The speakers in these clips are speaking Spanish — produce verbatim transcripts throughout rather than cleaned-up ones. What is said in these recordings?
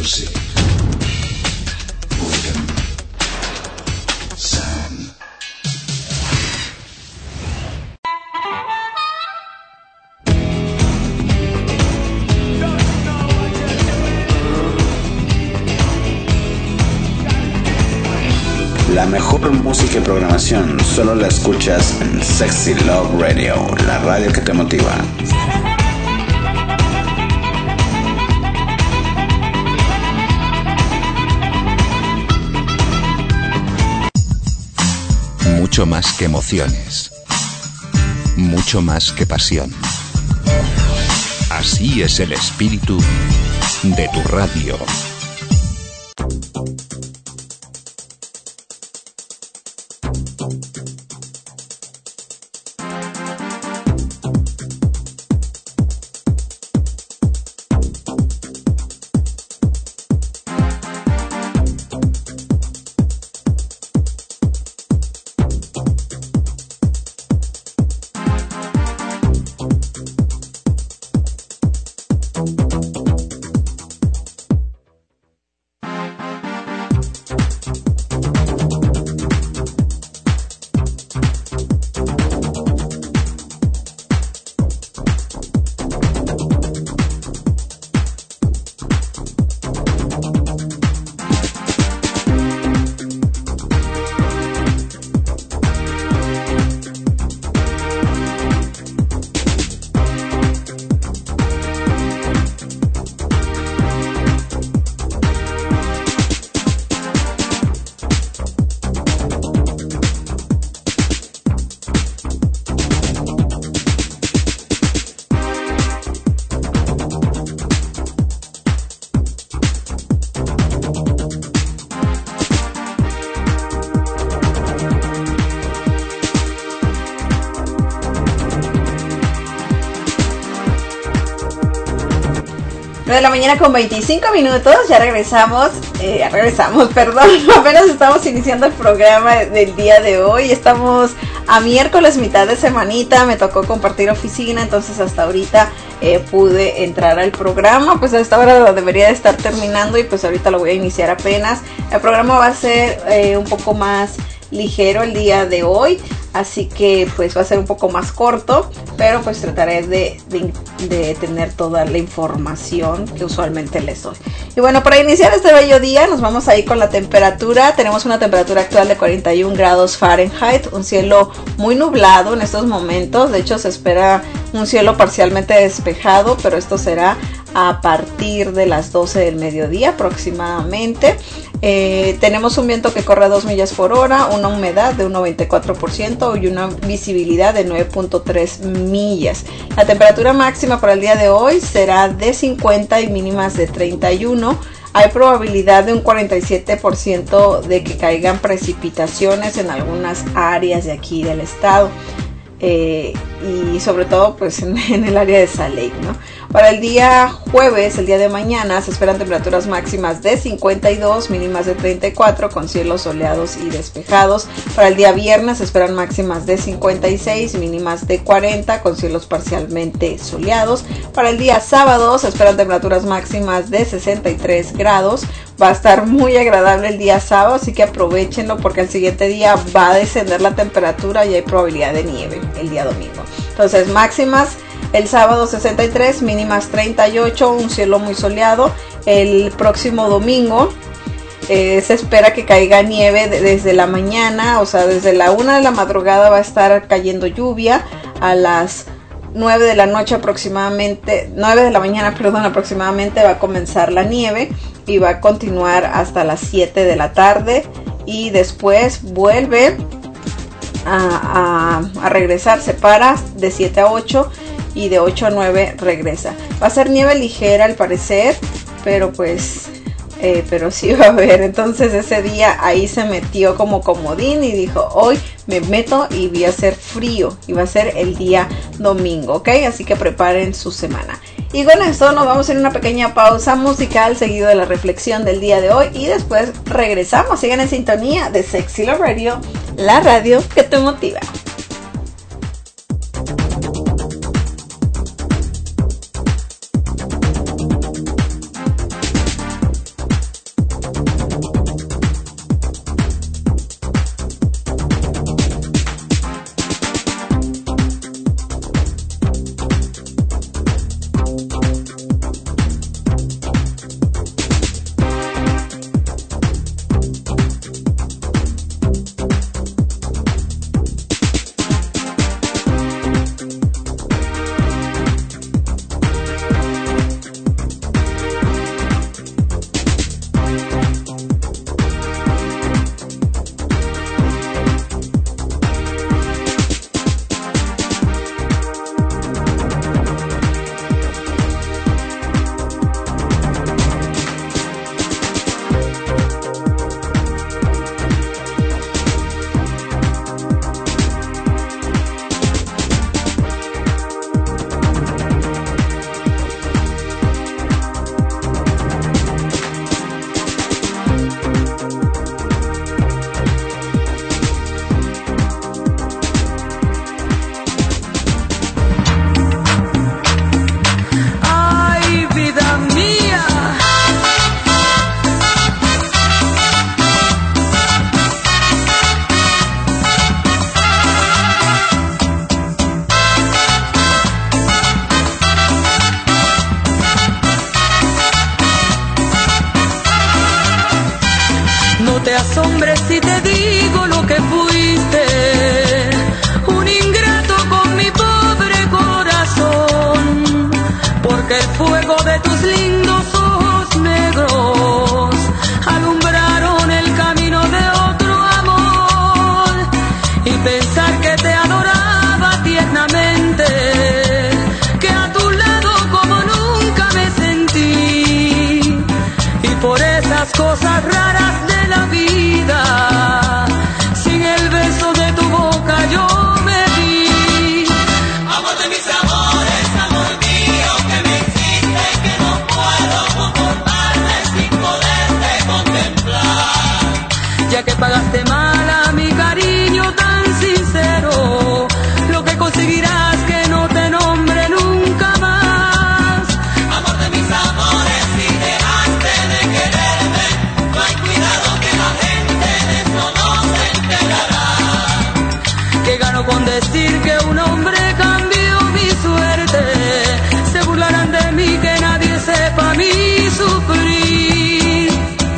Music. Rhythm. Sound. La mejor música y programación solo la escuchas en Sexy Love Radio, la radio que te motiva. Mucho más que emociones, mucho más que pasión. Así es el espíritu de tu radio. nueve de la mañana con veinticinco minutos, ya regresamos, eh, ya regresamos, perdón, apenas estamos iniciando el programa del día de hoy, estamos a miércoles, mitad de semanita, me tocó compartir oficina, entonces hasta ahorita eh, pude entrar al programa, pues a esta hora lo debería de estar terminando y pues ahorita lo voy a iniciar apenas. El programa va a ser eh, un poco más ligero el día de hoy, así que pues va a ser un poco más corto, pero pues trataré de, de, de tener toda la información que usualmente les doy. Y bueno, para iniciar este bello día nos vamos a ir con la temperatura. Tenemos una temperatura actual de cuarenta y un grados Fahrenheit, un cielo muy nublado en estos momentos, de hecho se espera un cielo parcialmente despejado, pero esto será a partir de las doce del mediodía aproximadamente. Eh, tenemos un viento que corre a dos millas por hora, una humedad de un noventa y cuatro por ciento y una visibilidad de nueve punto tres millas. La temperatura máxima para el día de hoy será de cincuenta y mínimas de treinta y uno. Hay probabilidad de un cuarenta y siete por ciento de que caigan precipitaciones en algunas áreas de aquí del estado. Eh, y sobre todo pues en, en el área de Salt Lake, ¿no? Para el día jueves, el día de mañana, se esperan temperaturas máximas de cincuenta y dos, mínimas de treinta y cuatro, con cielos soleados y despejados. Para el día viernes se esperan máximas de cincuenta y seis, mínimas de cuarenta, con cielos parcialmente soleados. Para el día sábado se esperan temperaturas máximas de sesenta y tres grados. Va a estar muy agradable el día sábado, así que aprovechenlo porque el siguiente día va a descender la temperatura y hay probabilidad de nieve el día domingo. Entonces, máximas el sábado sesenta y tres, mínimas treinta y ocho, un cielo muy soleado. El próximo domingo eh, se espera que caiga nieve de, desde la mañana, o sea, desde la una de la madrugada va a estar cayendo lluvia. A las nueve de la noche aproximadamente, nueve de la mañana, perdón, aproximadamente va a comenzar la nieve y va a continuar hasta las siete de la tarde y después vuelve a, a, a regresar, se para de siete a ocho y de ocho a nueve regresa. Va a ser nieve ligera al parecer, pero pues eh, pero sí va a haber. Entonces ese día ahí se metió como comodín y dijo, hoy me meto y voy a hacer frío, y va a ser el día domingo, ¿ok? Así que preparen su semana. Y con esto nos vamos a ir a una pequeña pausa musical seguido de la reflexión del día de hoy y después regresamos. Sigan en sintonía de Sexy Love Radio, la radio que te motiva. asombres si te digo lo que fuiste, un ingrato con mi pobre corazón, porque el fuego de tus lindos ojos negros alumbraron el camino de otro amor, y pensar que te adoraba tiernamente, que a tu lado como nunca me sentí, y por esas cosas raras de la vida, sin el beso de tu boca yo me vi. Amor de mis amores, amor mío, que me hiciste, que no puedo conformarme sin poderte contemplar. Ya que pagaste mal a mi cariño tan sincero, lo que conseguirás que no te nombre nunca más. Amor de mis amores, si dejaste de quererme, no hay cuidado que la gente de eso no se enterará. Que gano con decir que un hombre cambió mi suerte, se burlarán de mí, que nadie sepa mi sufrir.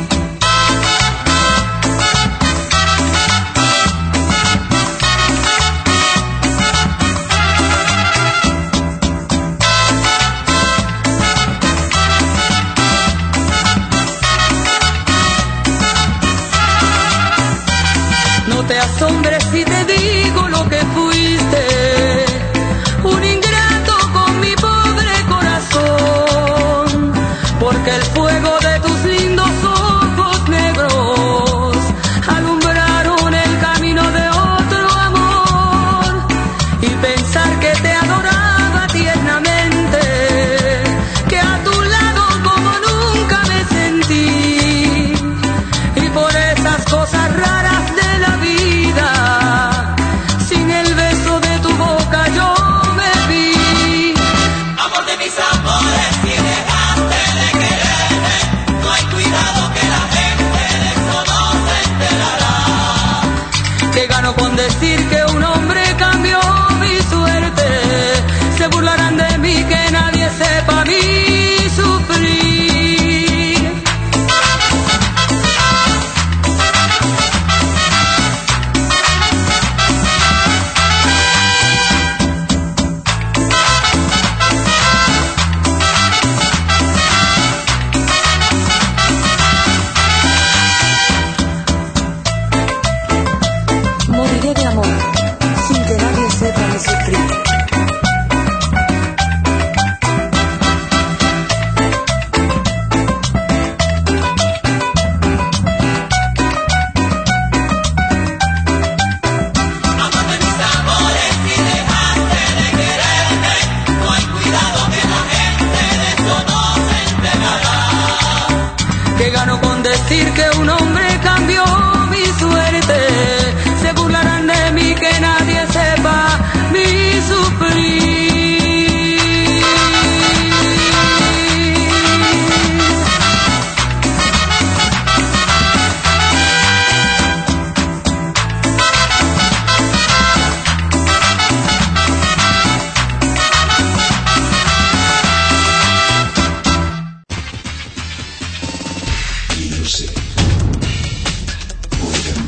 No te asombres si te digo lo que fuiste, un ingrato con mi pobre corazón, porque el fuego de tus lindos ojos negros alumbraron el camino de otro amor, y pensar que te adoraba tiernamente, que a tu lado como nunca me sentí, y por esas cosas raras de la vida, sin el beso de tu boca yo me vi. Amor de mis amores, si dejaste de quererme, no hay cuidado que la gente de eso no se enterará. Que gano con decir que un hombre cambió mi suerte, se burlarán de mí, que nadie sepa mi sufrir. Moriré de amor, sin que nadie sepa mi sufrir. Amor de mis amores, si dejaste de quererme, no hay cuidado que la gente de eso no se enterará. Que gano con decir que un hombre cambió mi suerte, se burlarán de mí, que nadie sepa mi sufrir. Music. Rhythm.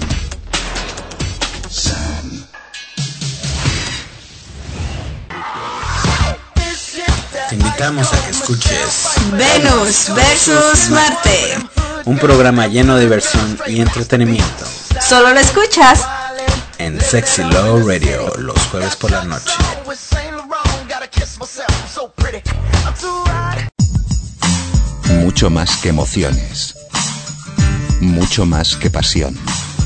Sound. Te invitamos a que escuches Venus versus Marte. un programa lleno de diversión y entretenimiento Solo lo escuchas en Sexy Love Radio los jueves por la noche. Mucho más que emociones. Mucho más que pasión.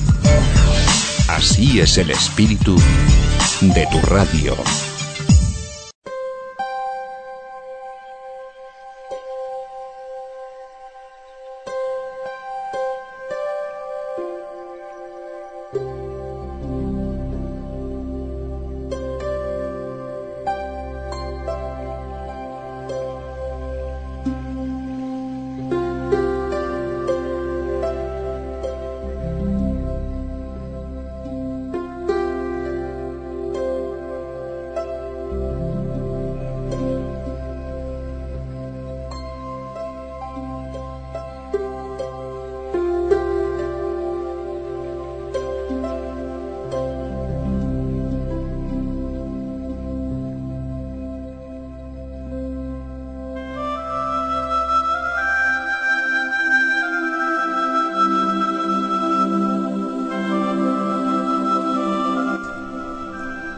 Así es el espíritu de tu radio.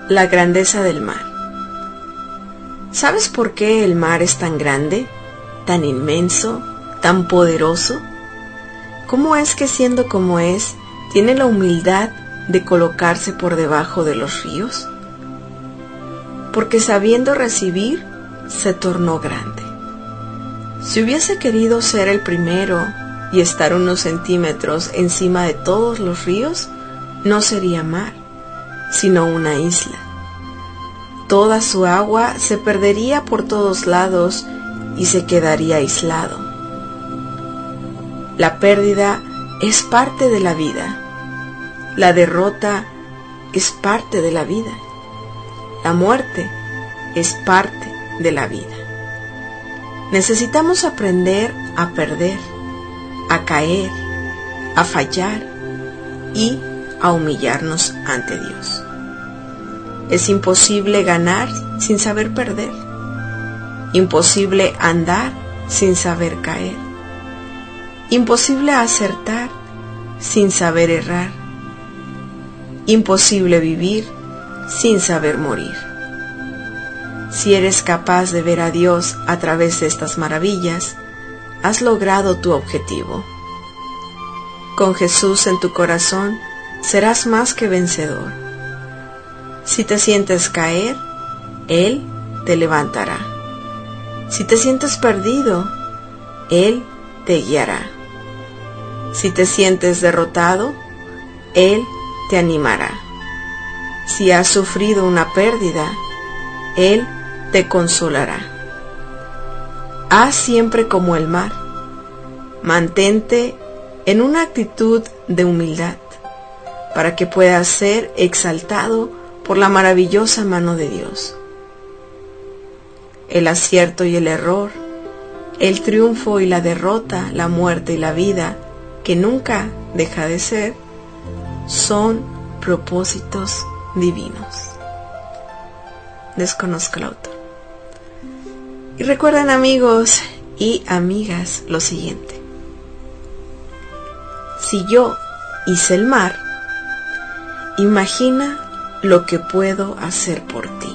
La grandeza del mar. ¿Sabes por qué el mar es tan grande, tan inmenso, tan poderoso? ¿Cómo es que siendo como es, tiene la humildad de colocarse por debajo de los ríos? Porque sabiendo recibir, se tornó grande. Si hubiese querido ser el primero y estar unos centímetros encima de todos los ríos, no sería mar, sino una isla. Toda su agua se perdería por todos lados y se quedaría aislado. La pérdida es parte de la vida. La derrota es parte de la vida. La muerte es parte de la vida. Necesitamos aprender a perder, a caer, a fallar y a humillarnos ante Dios. Es imposible ganar sin saber perder. Imposible andar sin saber caer. Imposible acertar sin saber errar. Imposible vivir sin saber morir. Si eres capaz de ver a Dios a través de estas maravillas, has logrado tu objetivo. Con Jesús en tu corazón, serás más que vencedor. Si te sientes caer, Él te levantará. Si te sientes perdido, Él te guiará. Si te sientes derrotado, Él te animará. Si has sufrido una pérdida, Él te consolará. Haz siempre como el mar. Mantente en una actitud de humildad, para que puedas ser exaltado por la maravillosa mano de Dios. El acierto y el error, el triunfo y la derrota, la muerte y la vida, que nunca deja de ser, son propósitos divinos. Desconozco el autor. Y recuerden, amigos y amigas, lo siguiente: si yo hice el mar, imagina lo que puedo hacer por ti,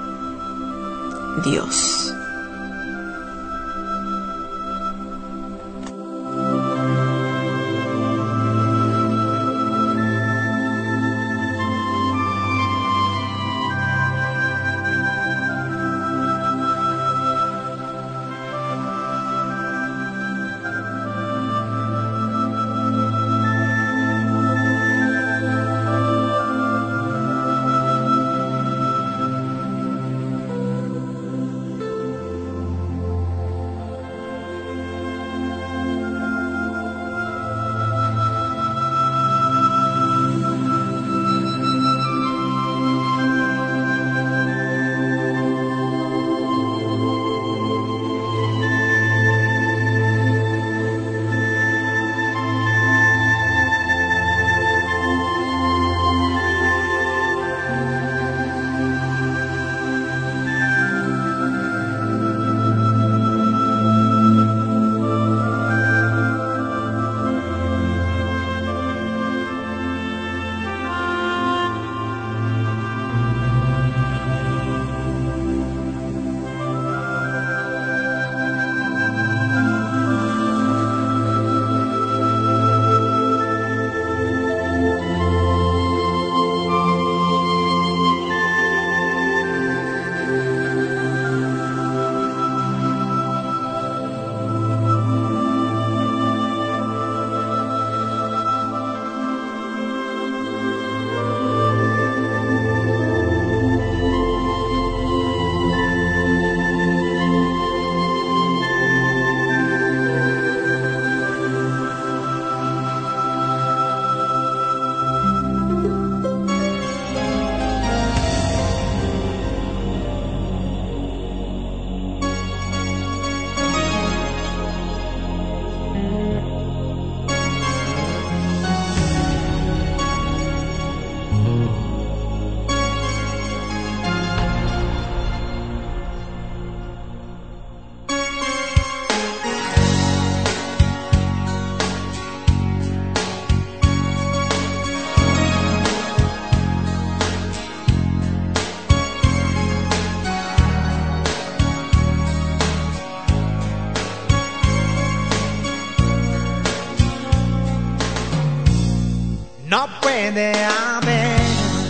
Dios. no puede haber.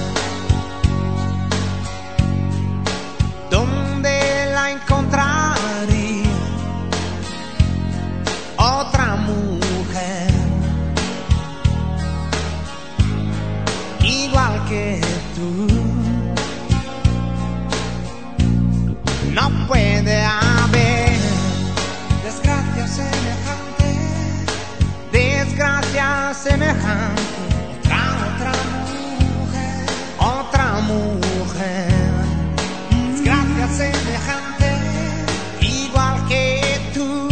¿Dónde la encontraría otra mujer igual que tú? No puede haber desgracia semejante, desgracia semejante, otra, otra mujer, otra mujer, desgracia semejante, igual que tú,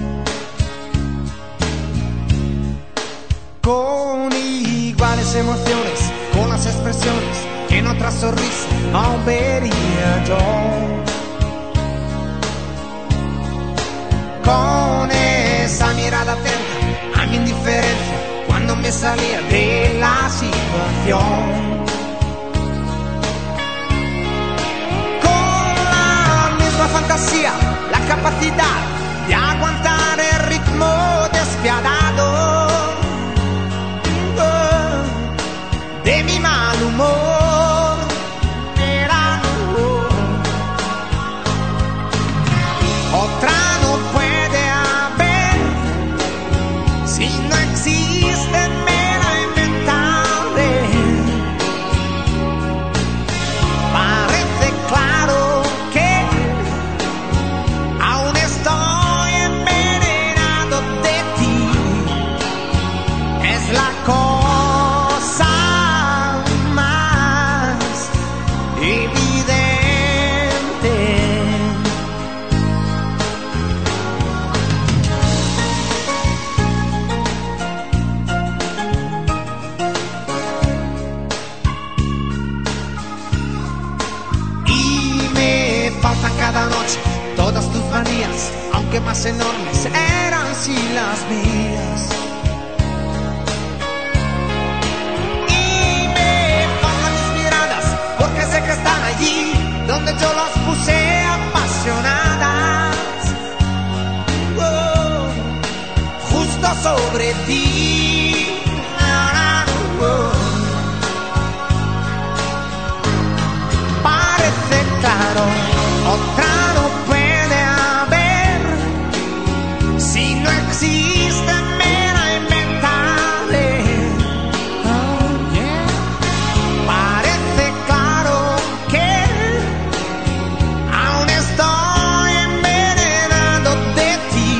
con iguales emociones, con las expresiones que en otra sonrisa no vería yo. Con esa mirada atenta a mi indiferencia cuando me salía de la situación. Con la misma fantasía, la capacidad de aguantar el ritmo despiadado de mi mal humor. Era otra. Si no existe, me la inventaré. Parece claro que aún estoy envenenado de ti. Es la cosa más evidente. Cada noche todas tus manías, aunque más enormes eran sí las mías. Y me faltan mis miradas, porque sé que están allí donde yo las puse apasionadas. Oh, justo sobre ti. Oh, parece claro. Otra no puede haber. Si no existe, me la inventaré. Oh, yeah. Parece claro que aún estoy envenenado de ti.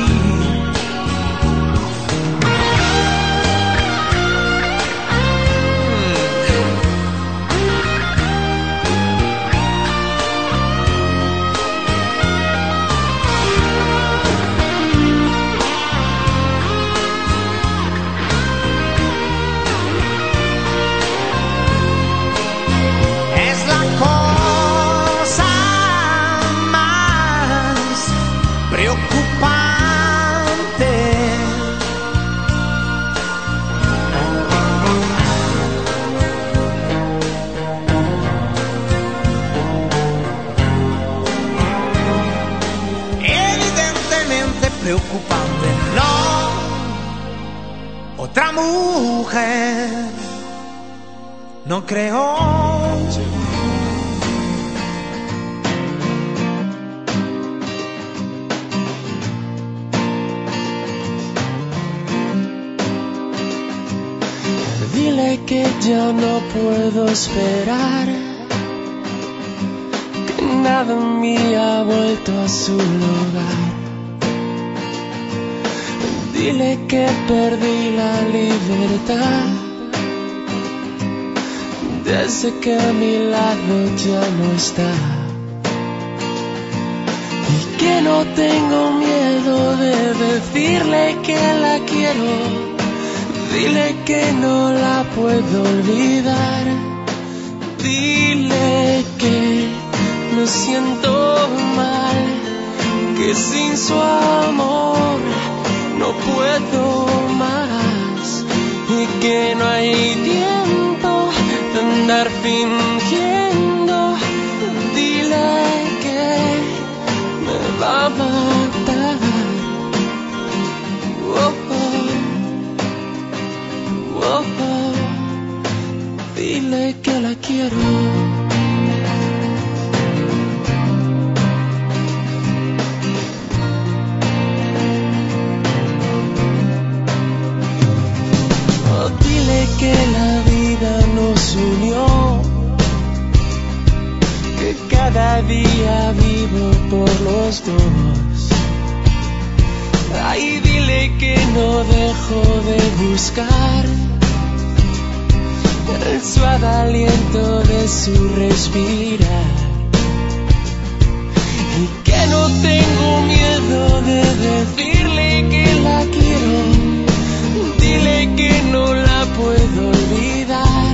Preocupante, no, otra mujer, no creo. Dile que ya no puedo esperar, que nada en mí ha vuelto a su lugar. Dile que perdí la libertad desde que a mi lado ya no está, y que no tengo miedo de decirle que la quiero. Dile que no la puedo olvidar. Dile que me siento mal, que sin su amor no puedo más, y que no hay tiempo de andar fingiendo. Dile que me va a matar. Oh, oh, oh, oh. los dos. Ay, dile que no dejo de buscar el suave aliento de su respirar, y que no tengo miedo de decirle que la quiero. Dile que no la puedo olvidar.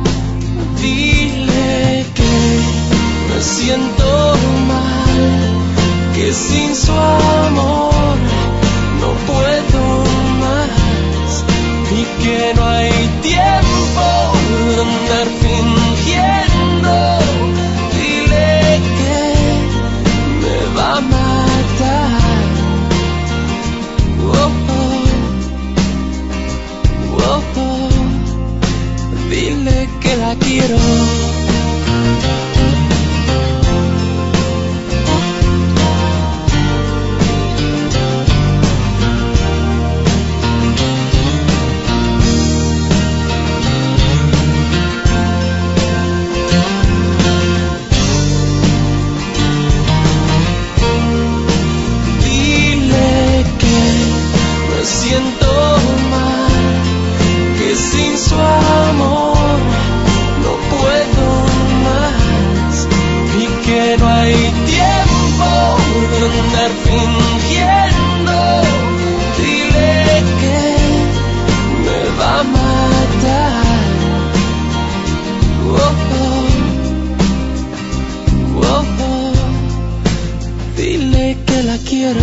Dile que me siento mal, que sin su amor no puedo más, y que no hay tiempo de andar fingiendo. Dile que me va a matar. Oh, oh, oh, oh. Dile que la quiero. Siento mal, que sin su amor no puedo más, y que no hay tiempo de andar fingiendo. Dile que me va a matar. Oh, oh, oh, oh. Dile que la quiero.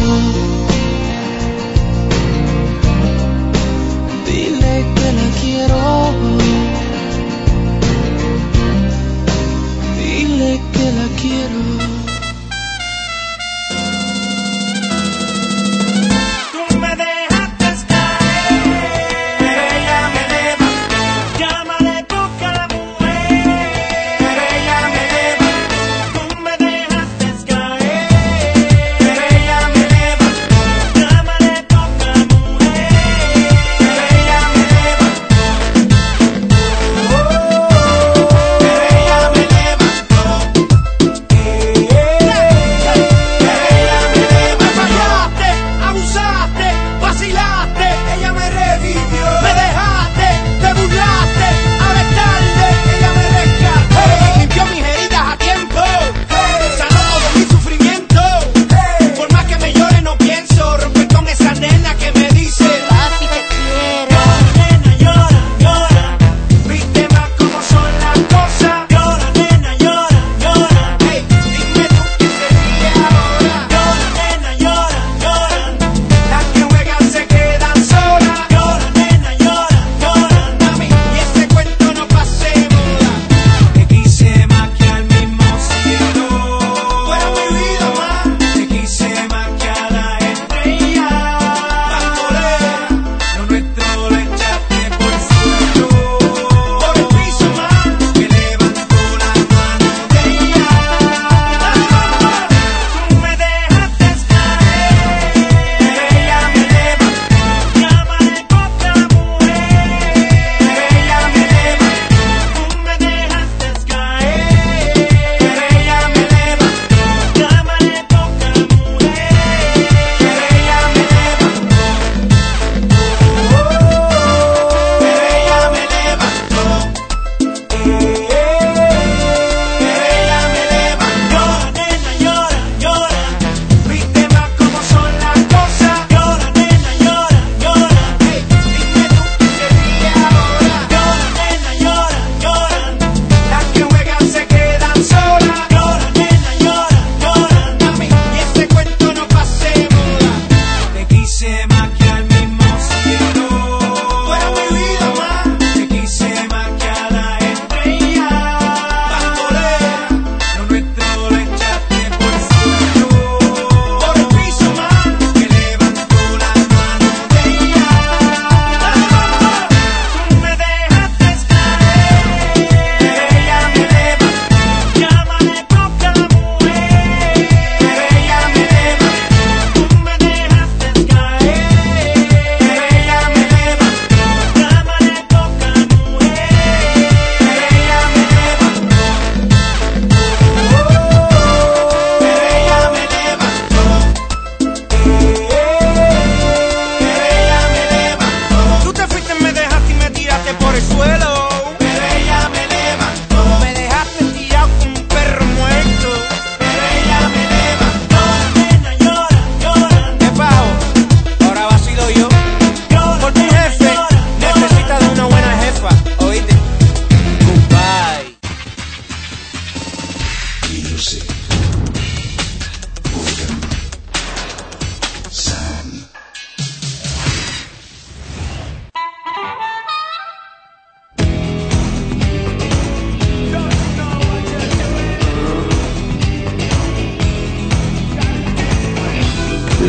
Dile que la quiero. Dile que la quiero. Tú me dejaste caer, pero ella me levantó. Llámale poca a la mujer, pero ella me levantó. Tú me dejaste caer, pero ella me levantó. Llámale poca a la mujer, pero ella me levantó.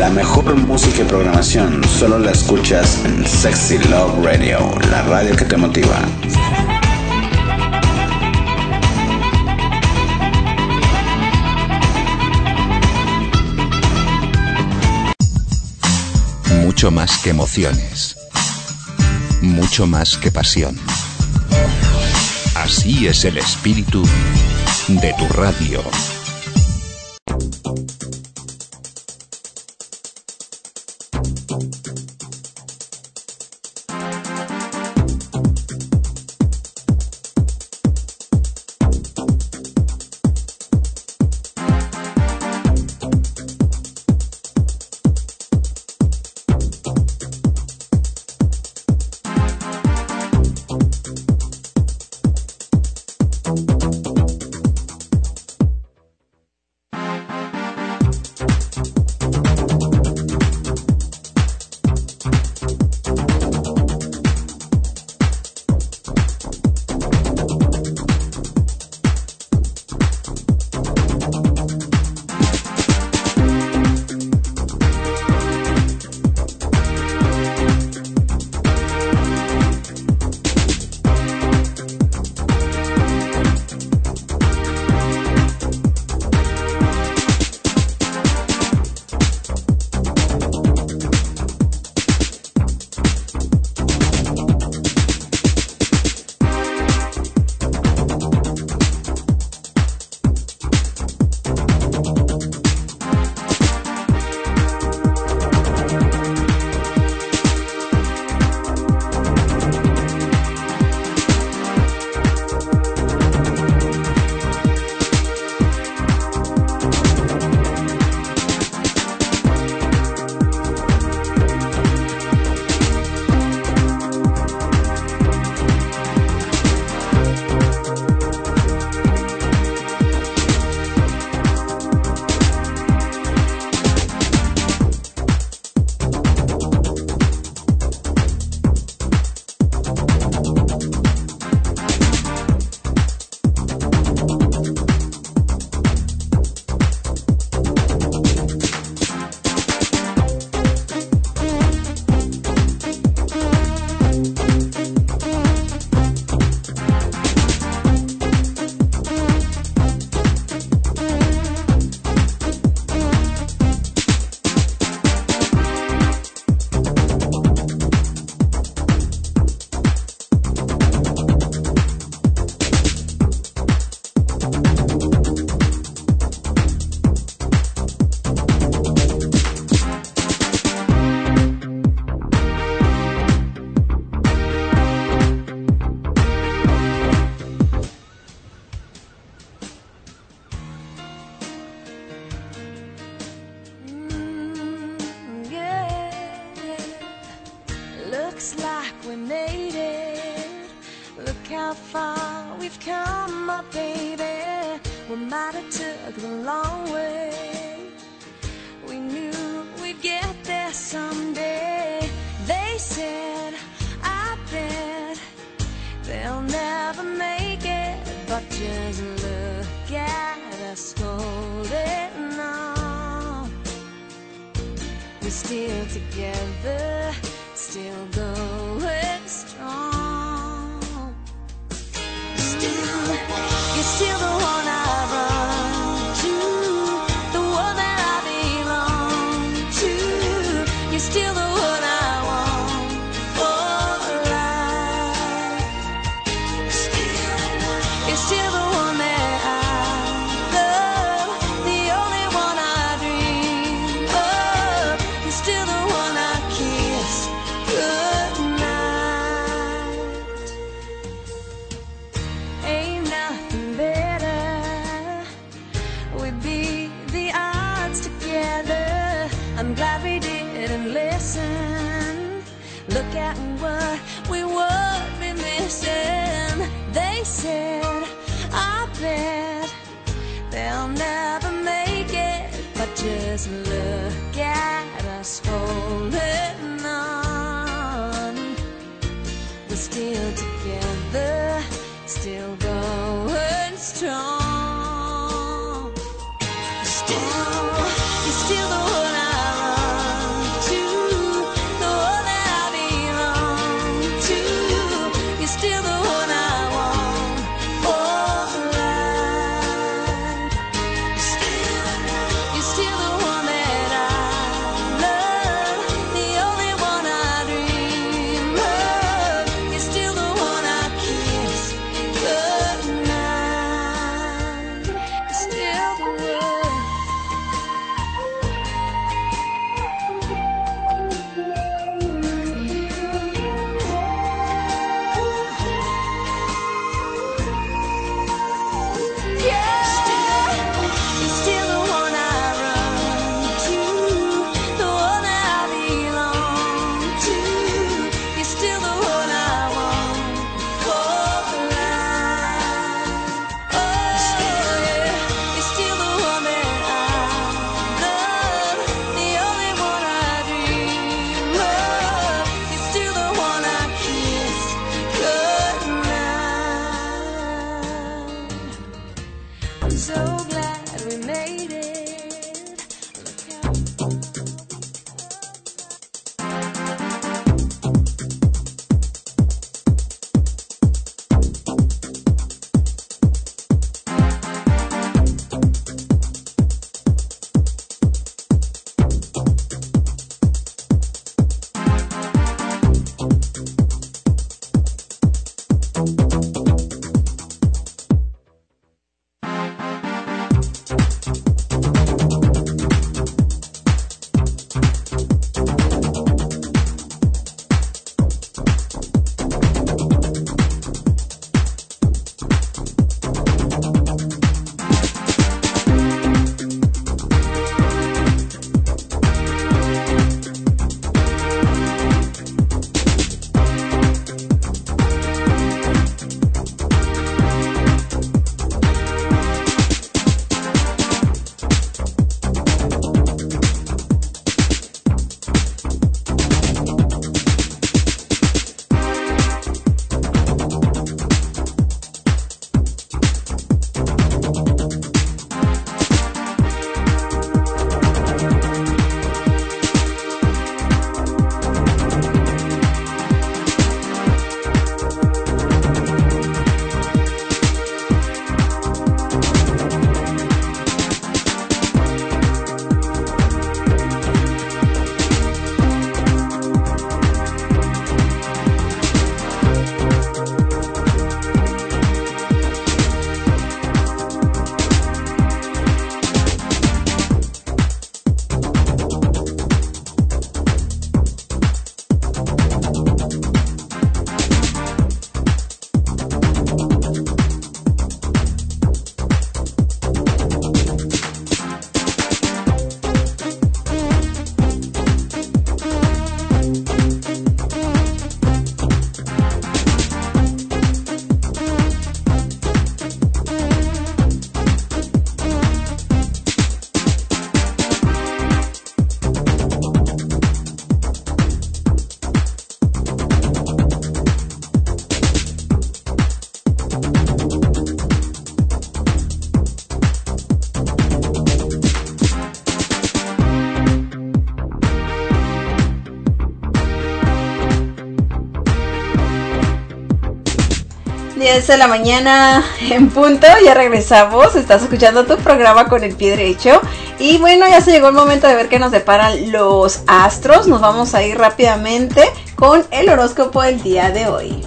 La mejor música y programación solo la escuchas en Sexy Love Radio, la radio que te motiva. Mucho más que emociones. Mucho más que pasión. Así es el espíritu de tu radio. Still, you're still the one I run diez de la mañana en punto, ya regresamos, estás escuchando tu programa con el pie derecho y bueno, ya se llegó el momento de ver qué nos deparan los astros. Nos vamos a ir rápidamente con el horóscopo del día de hoy.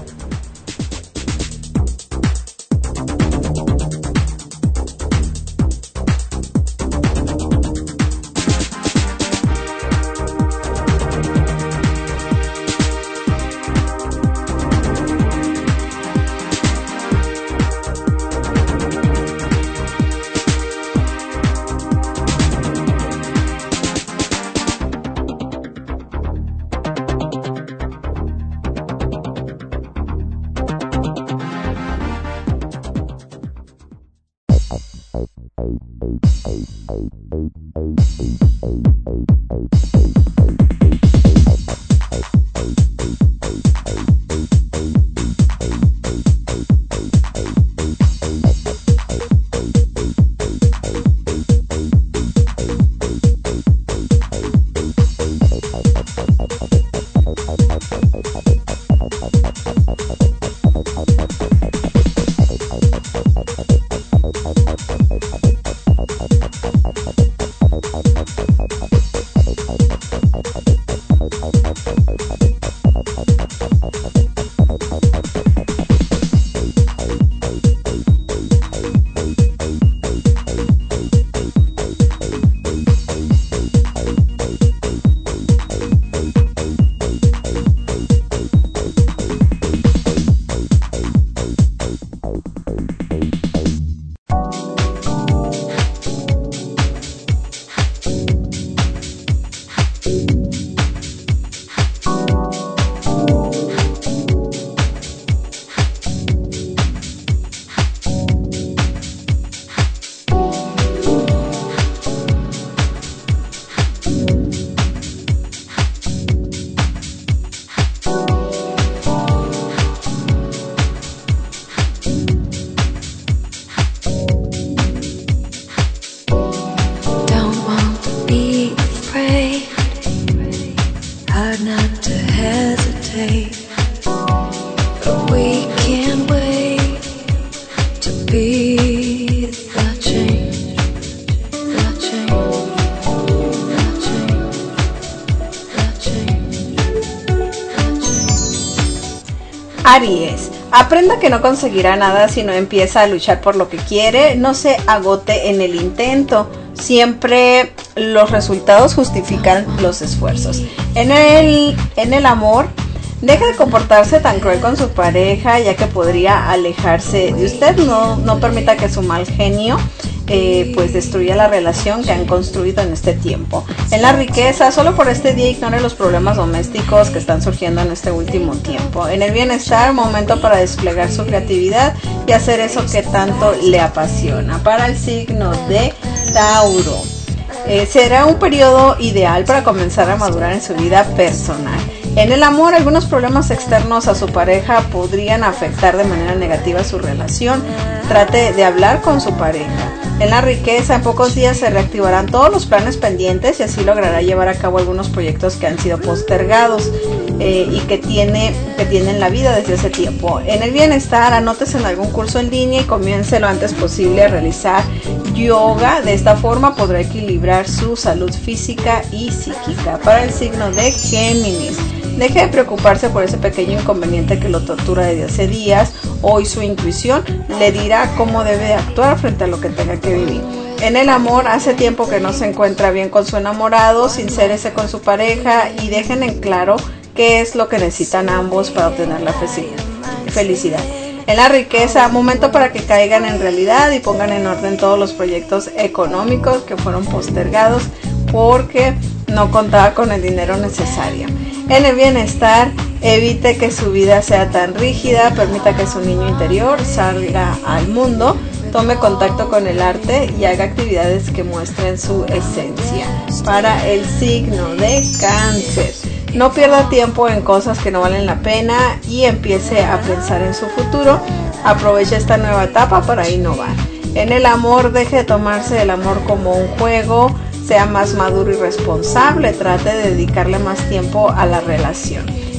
Aries, aprenda que no conseguirá nada si no empieza a luchar por lo que quiere, no se agote en el intento, siempre los resultados justifican los esfuerzos. En el, en el amor, deje de comportarse tan cruel con su pareja, ya que podría alejarse de usted. No, no permita que su mal genio eh, pues destruya la relación que han construido en este tiempo. En la riqueza, solo por este día ignore los problemas domésticos que están surgiendo en este último tiempo. En el bienestar, momento para desplegar su creatividad y hacer eso que tanto le apasiona. Para el signo de Tauro, eh, será un periodo ideal para comenzar a madurar en su vida personal. En el amor, algunos problemas externos a su pareja podrían afectar de manera negativa su relación. Trate de hablar con su pareja. En la riqueza, en pocos días se reactivarán todos los planes pendientes y así logrará llevar a cabo algunos proyectos que han sido postergados eh, y que tiene que tienen la vida desde hace tiempo. En el bienestar, anótese en algún curso en línea y comience lo antes posible a realizar yoga. De esta forma podrá equilibrar su salud física y psíquica. Para el signo de Géminis, deje de preocuparse por ese pequeño inconveniente que lo tortura desde hace días. Hoy su intuición le dirá cómo debe actuar frente a lo que tenga que vivir. En el amor, hace tiempo que no se encuentra bien con su enamorado, sincérese con su pareja y dejen en claro qué es lo que necesitan ambos para obtener la felicidad. En la riqueza, momento para que caigan en realidad y pongan en orden todos los proyectos económicos que fueron postergados porque no contaba con el dinero necesario. En el bienestar, evite que su vida sea tan rígida, permita que su niño interior salga al mundo, tome contacto con el arte y haga actividades que muestren su esencia. Para el signo de Cáncer, no pierda tiempo en cosas que no valen la pena y empiece a pensar en su futuro. Aproveche esta nueva etapa para innovar. En el amor, deje de tomarse el amor como un juego, sea más maduro y responsable, trate de dedicarle más tiempo a la relación.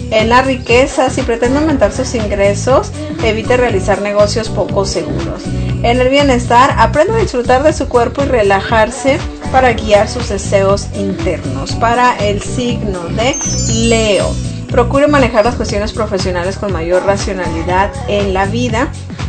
En la riqueza, si pretende aumentar sus ingresos, evite realizar negocios poco seguros. En el bienestar, aprenda a disfrutar de su cuerpo y relajarse para guiar sus deseos internos. Para el signo de Leo, procure manejar las cuestiones profesionales con mayor racionalidad en la vida.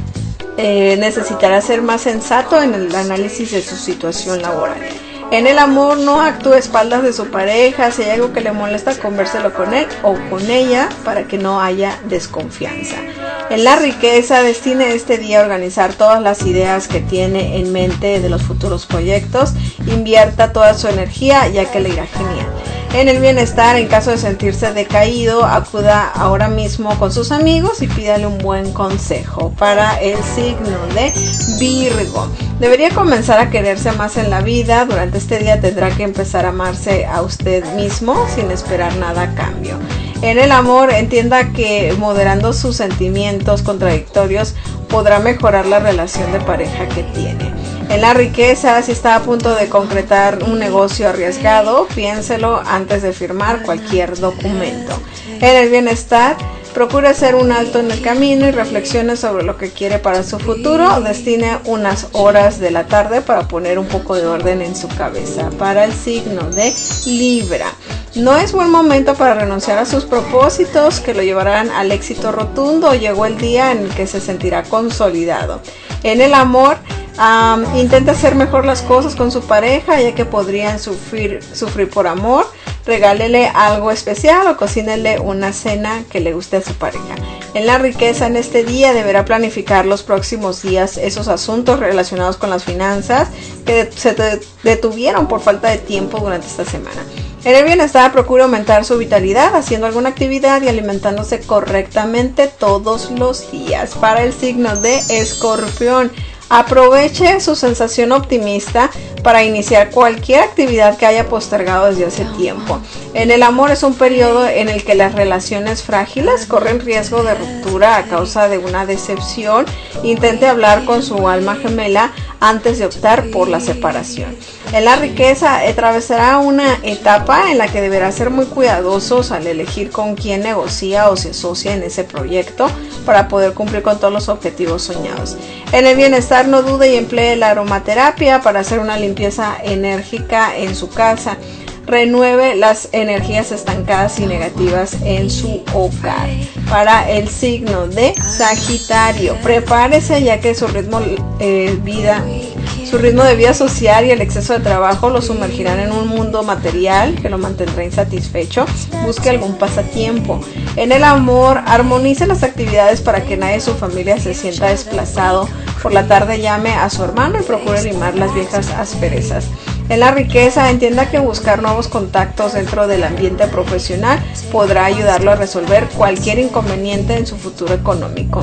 Eh, necesitará ser más sensato en el análisis de su situación laboral. En el amor, no actúe a espaldas de su pareja. Si hay algo que le molesta, convérselo con él o con ella para que no haya desconfianza. En la riqueza, destine este día a organizar todas las ideas que tiene en mente de los futuros proyectos. Invierta toda su energía, ya que le irá genial. En el bienestar, en caso de sentirse decaído, acuda ahora mismo con sus amigos y pídale un buen consejo. Para el signo de Virgo, debería comenzar a quererse más en la vida. Durante este día tendrá que empezar a amarse a usted mismo sin esperar nada a cambio. En el amor, entienda que moderando sus sentimientos contradictorios podrá mejorar la relación de pareja que tiene. En la riqueza, si está a punto de concretar un negocio arriesgado, piénselo antes de firmar cualquier documento. En el bienestar, procure hacer un alto en el camino y reflexione sobre lo que quiere para su futuro. Destine unas horas de la tarde para poner un poco de orden en su cabeza. Para el signo de Libra, no es buen momento para renunciar a sus propósitos que lo llevarán al éxito rotundo. Llegó el día en el que se sentirá consolidado. En el amor, um, intente hacer mejor las cosas con su pareja, ya que podrían sufrir, sufrir por amor. Regálele algo especial o cocínele una cena que le guste a su pareja. En la riqueza, en este día deberá planificar los próximos días esos asuntos relacionados con las finanzas que se detuvieron por falta de tiempo durante esta semana. En el bienestar, procure aumentar su vitalidad haciendo alguna actividad y alimentándose correctamente todos los días. Para el signo de Escorpión, aproveche su sensación optimista para iniciar cualquier actividad que haya postergado desde hace tiempo. En el amor, es un periodo en el que las relaciones frágiles corren riesgo de ruptura a causa de una decepción. Intente hablar con su alma gemela antes de optar por la separación. En la riqueza, atravesará una etapa en la que deberá ser muy cuidadosos al elegir con quién negocia o se asocia en ese proyecto para poder cumplir con todos los objetivos soñados. En el bienestar, no dude y emplee la aromaterapia para hacer una limpieza enérgica en su casa. Renueve las energías estancadas y negativas en su hogar. Para el signo de Sagitario, prepárese ya que su ritmo eh, vida Su ritmo de vida social y el exceso de trabajo lo sumergirán en un mundo material que lo mantendrá insatisfecho. Busque algún pasatiempo. En el amor, armonice las actividades para que nadie de su familia se sienta desplazado. Por la tarde llame a su hermano y procure limar las viejas asperezas. En la riqueza, entienda que buscar nuevos contactos dentro del ambiente profesional podrá ayudarlo a resolver cualquier inconveniente en su futuro económico.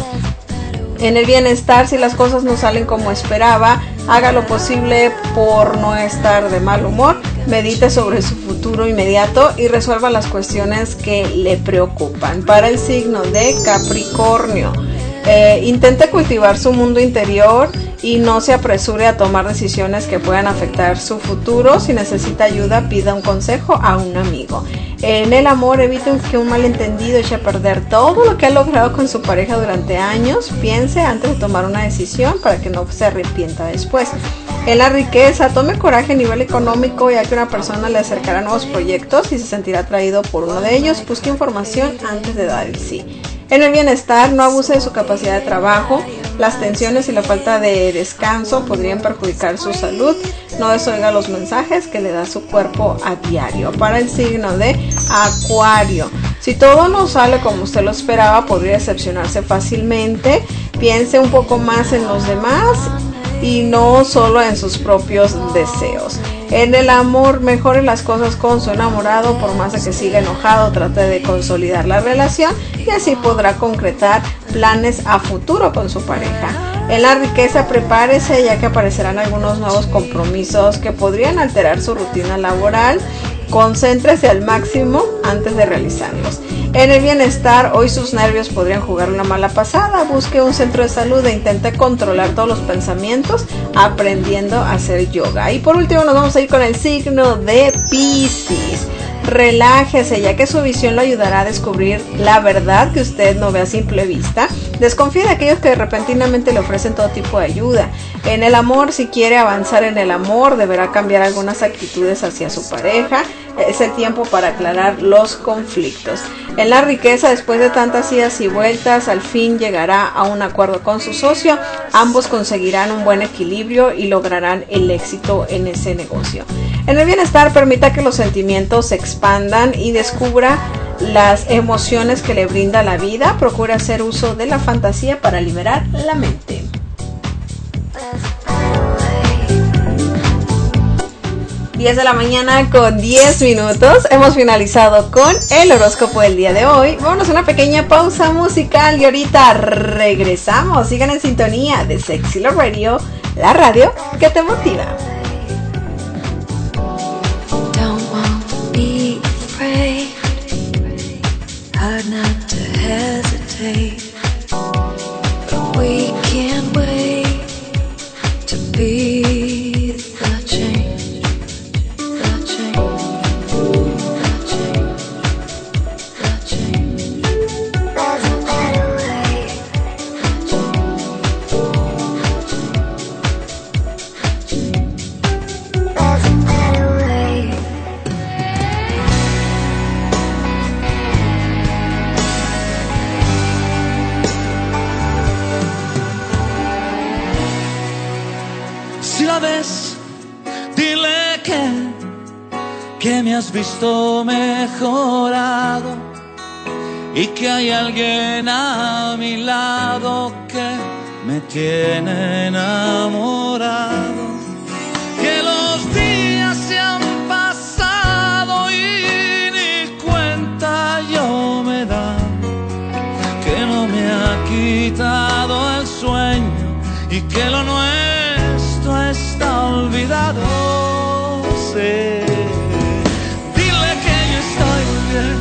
En el bienestar, si las cosas no salen como esperaba, haga lo posible por no estar de mal humor, medite sobre su futuro inmediato y resuelva las cuestiones que le preocupan. Para el signo de Capricornio, eh, intente cultivar su mundo interior y no se apresure a tomar decisiones que puedan afectar su futuro. Si necesita ayuda, pida un consejo a un amigo. En el amor, evite que un malentendido eche a perder todo lo que ha logrado con su pareja durante años. Piense antes de tomar una decisión para que no se arrepienta después. En la riqueza, tome coraje a nivel económico, ya que una persona le acercará nuevos proyectos y se sentirá atraído por uno de ellos. Busque información antes de dar el sí. En el bienestar, no abuse de su capacidad de trabajo. Las tensiones y la falta de descanso podrían perjudicar su salud. No desoiga los mensajes que le da su cuerpo a diario. Para el signo de Acuario, si todo no sale como usted lo esperaba, podría decepcionarse fácilmente. Piense un poco más en los demás y no solo en sus propios deseos. En el amor, mejore las cosas con su enamorado, por más de que siga enojado, trate de consolidar la relación y así podrá concretar planes a futuro con su pareja. En la riqueza, prepárese ya que aparecerán algunos nuevos compromisos que podrían alterar su rutina laboral. Concéntrese al máximo antes de realizarlos. En el bienestar, hoy sus nervios podrían jugar una mala pasada. Busque un centro de salud e intente controlar todos los pensamientos aprendiendo a hacer yoga. Y por último nos vamos a ir con el signo de Piscis. Relájese, ya que su visión lo ayudará a descubrir la verdad que usted no ve a simple vista. Desconfíe de aquellos que repentinamente le ofrecen todo tipo de ayuda. En el amor, si quiere avanzar en el amor, deberá cambiar algunas actitudes hacia su pareja. Es el tiempo para aclarar los conflictos. En la riqueza, después de tantas idas y vueltas, al fin llegará a un acuerdo con su socio. Ambos conseguirán un buen equilibrio y lograrán el éxito en ese negocio. En el bienestar, permita que los sentimientos se expandan y descubra las emociones que le brinda la vida. Procure hacer uso de la fantasía para liberar la mente. diez de la mañana con diez minutos. Hemos finalizado con el horóscopo del día de hoy. Vámonos a una pequeña pausa musical y ahorita regresamos. Sigan en sintonía de Sexy Love Radio, la radio que te motiva. Don't want to be afraid. Hard not to hesitate. But we can't wait to be the change. Dile que, que me has visto mejorado y que hay alguien a mi lado que me tiene enamorado. Que los días se han pasado y ni cuenta yo me da, que no me ha quitado el sueño y que lo nuestro está olvidado. Sí. Dile que yo estoy muy bien,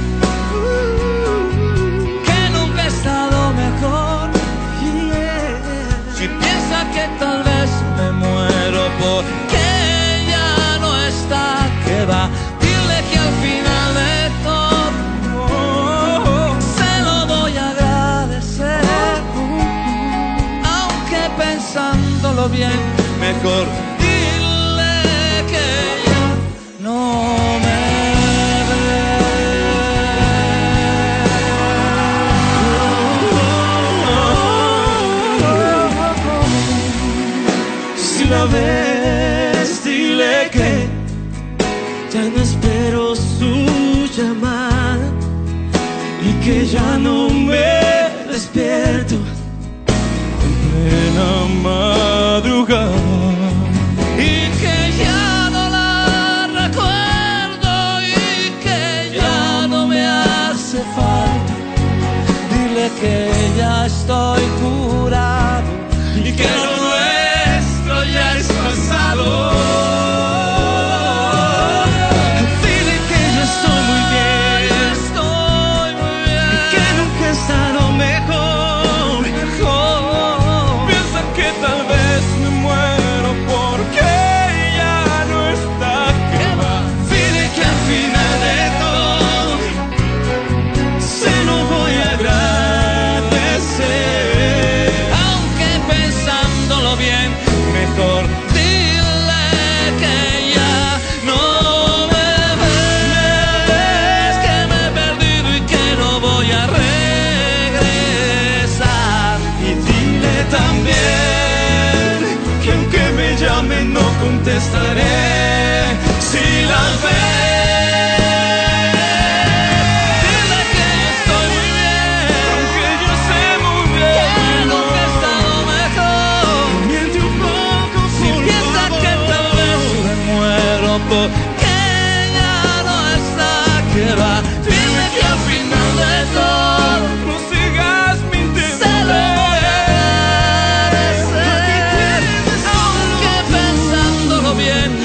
que nunca he estado mejor. Yeah. Si piensa que tal vez me muero porque ya no está, que va. Dile que al final de todo se lo voy a agradecer, aunque pensándolo bien mejor. Dile que ya no me ve. Si la ves, dile que ya no espero su llamada y que ya no me despierto en plena madrugada. Y que ya no la recuerdo y que ya no me hace falta. Dile que ya estoy curado y que lo nuestro ya es pasado. Dile que yo estoy muy bien, estoy muy bien, y que nunca he estado mejor, mejor. Piensa que tal vez me muero porque ya no está, que va. Dile que al final de todo se lo voy a agradecer, aunque pensándolo bien mejor. Dile que ya no me ves, que me he perdido y que no voy a regresar. Y dile también que aunque me llame no contestaré si la ves. Dile que yo estoy muy bien, aunque yo sé muy bien que nunca he estado mejor. Miente un poco, si piensa que tal vez me muero porque ya no está, que va. Dile que al final de todo no sigas mintiendo. Se lo voy a agradecer, aunque pensándolo bien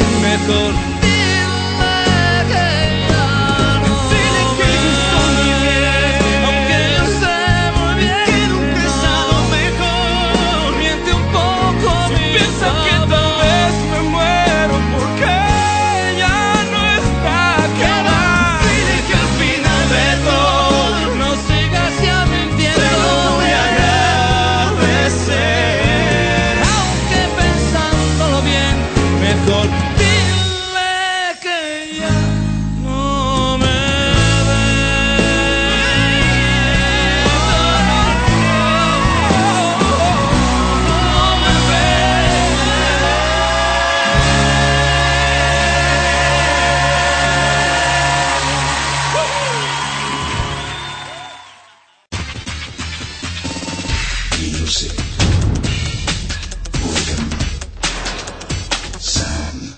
catorce. Buddham Sound.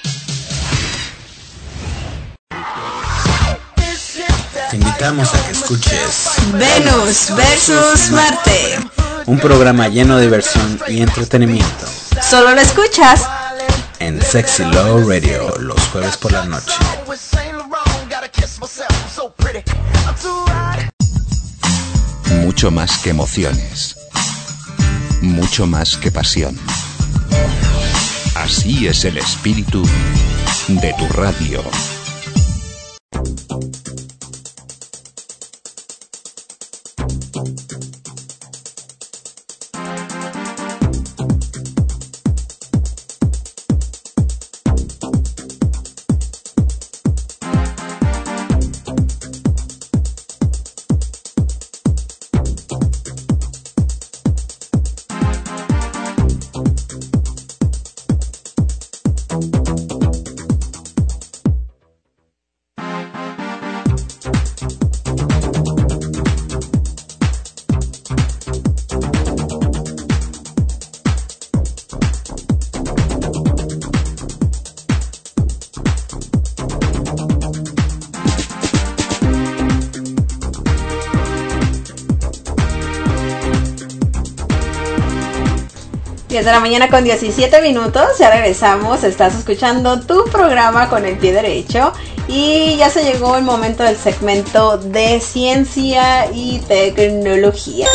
Te invitamos a que escuches Venus versus Marte. un programa lleno de diversión y entretenimiento Solo lo escuchas en Sexy Love Radio los jueves por la noche. Mucho más que emociones. Mucho más que pasión. Así es el espíritu de tu radio. diez de la mañana con diecisiete minutos, ya regresamos, estás escuchando tu programa con el pie derecho y ya se llegó el momento del segmento de ciencia y tecnología.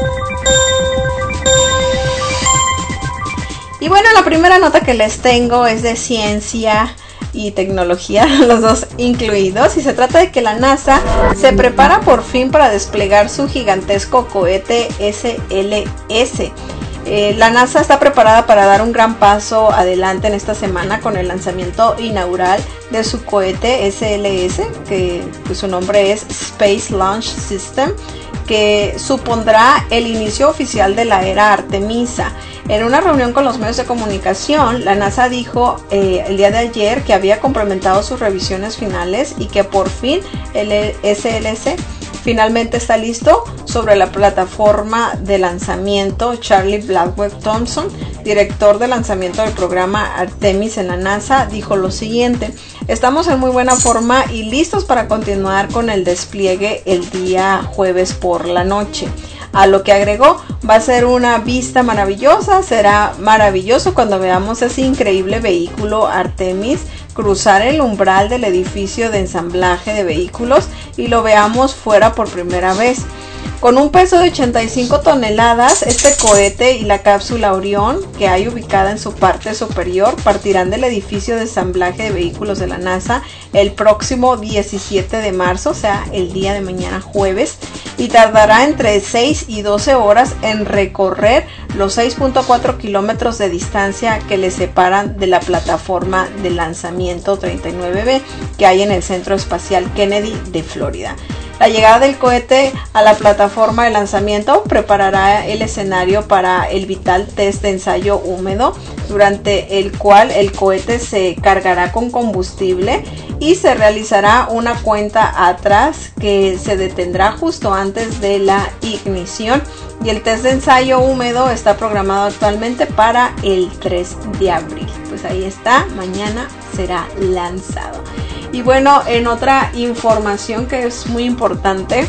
Y bueno, la primera nota que les tengo es de ciencia y tecnología, los dos incluidos, y se trata de que la NASA se prepara por fin para desplegar su gigantesco cohete S L S. Eh, la NASA está preparada para dar un gran paso adelante en esta semana con el lanzamiento inaugural de su cohete S L S, que pues, su nombre es Space Launch System, que supondrá el inicio oficial de la era Artemisa. En una reunión con los medios de comunicación, la NASA dijo eh, el día de ayer que había complementado sus revisiones finales y que por fin el S L S finalmente está listo sobre la plataforma de lanzamiento. Charlie Blackwell Thompson, director de lanzamiento del programa Artemis en la NASA, dijo lo siguiente: estamos en muy buena forma y listos para continuar con el despliegue el día jueves por la noche. A lo que agregó, va a ser una vista maravillosa, será maravilloso cuando veamos ese increíble vehículo Artemis cruzar el umbral del edificio de ensamblaje de vehículos y lo veamos fuera por primera vez. Con un peso de ochenta y cinco toneladas, este cohete y la cápsula Orión, que hay ubicada en su parte superior, partirán del edificio de ensamblaje de vehículos de la NASA el próximo diecisiete de marzo, o sea, el día de mañana jueves, y tardará entre seis y doce horas en recorrer los seis punto cuatro kilómetros de distancia que le separan de la plataforma de lanzamiento treinta y nueve B que hay en el Centro Espacial Kennedy de Florida. La llegada del cohete a la plataforma de lanzamiento preparará el escenario para el vital test de ensayo húmedo, durante el cual el cohete se cargará con combustible y se realizará una cuenta atrás que se detendrá justo antes de la ignición. Y el test de ensayo húmedo está programado actualmente para el tres de abril. Pues ahí está, mañana será lanzado. Y bueno, en otra información que es muy importante,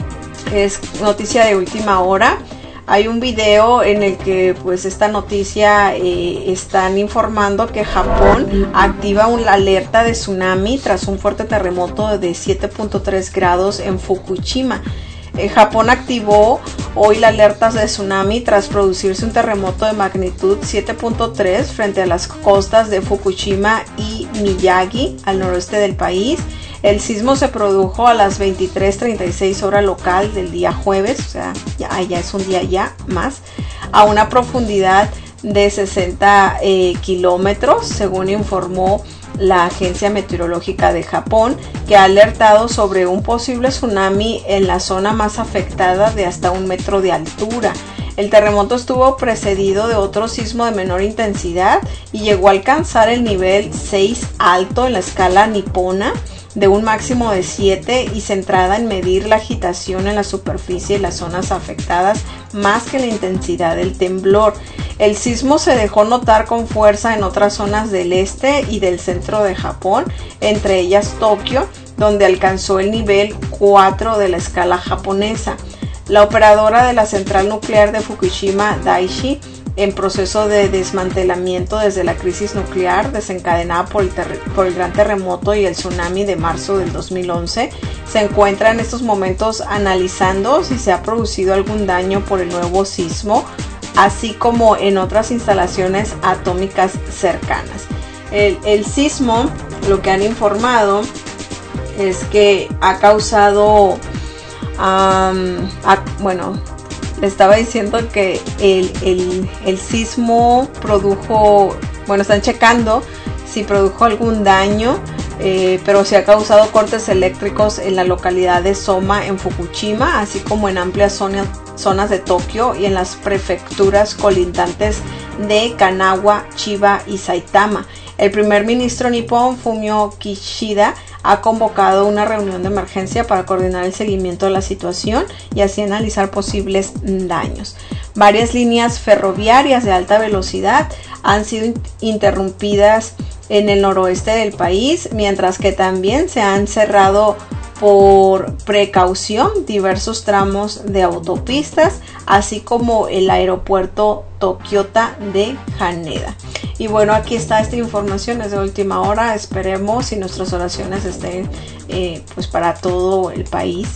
es noticia de última hora. Hay un video en el que pues esta noticia eh, están informando que Japón activa una alerta de tsunami tras un fuerte terremoto de siete punto tres grados en Fukushima. Eh, Japón activó hoy la alerta de tsunami tras producirse un terremoto de magnitud siete punto tres frente a las costas de Fukushima y Miyagi, al noroeste del país. El sismo se produjo a las veintitrés treinta y seis hora local del día jueves, o sea, ya, ya es un día ya más, a una profundidad de sesenta eh, kilómetros, según informó la Agencia Meteorológica de Japón, que ha alertado sobre un posible tsunami en la zona más afectada de hasta un metro de altura. El terremoto estuvo precedido de otro sismo de menor intensidad y llegó a alcanzar el nivel seis alto en la escala nipona. de un máximo de siete y centrada en medir la agitación en la superficie y las zonas afectadas más que la intensidad del temblor. El sismo se dejó notar con fuerza en otras zonas del este y del centro de Japón, entre ellas Tokio, donde alcanzó el nivel cuatro de la escala japonesa. La operadora de la central nuclear de Fukushima Daiichi, en proceso de desmantelamiento desde la crisis nuclear desencadenada por el, por el gran terremoto y el tsunami de marzo del dos mil once, se encuentra en estos momentos analizando si se ha producido algún daño por el nuevo sismo, así como en otras instalaciones atómicas cercanas. El, el sismo, lo que han informado es que ha causado, um, a, bueno, le estaba diciendo que el, el, el sismo produjo, bueno, están checando si produjo algún daño, eh, pero se ha causado cortes eléctricos en la localidad de Soma, en Fukushima, así como en amplias zonas, zonas de Tokio y en las prefecturas colindantes de Kanagawa, Chiba y Saitama. El primer ministro nipón, Fumio Kishida, ha convocado una reunión de emergencia para coordinar el seguimiento de la situación y así analizar posibles daños. Varias líneas ferroviarias de alta velocidad han sido interrumpidas en el noroeste del país, mientras que también se han cerrado por precaución diversos tramos de autopistas, así como el aeropuerto Tokiota de Haneda. Y bueno, aquí está esta información, es de última hora. Esperemos y nuestras oraciones estén eh, pues para todo el país,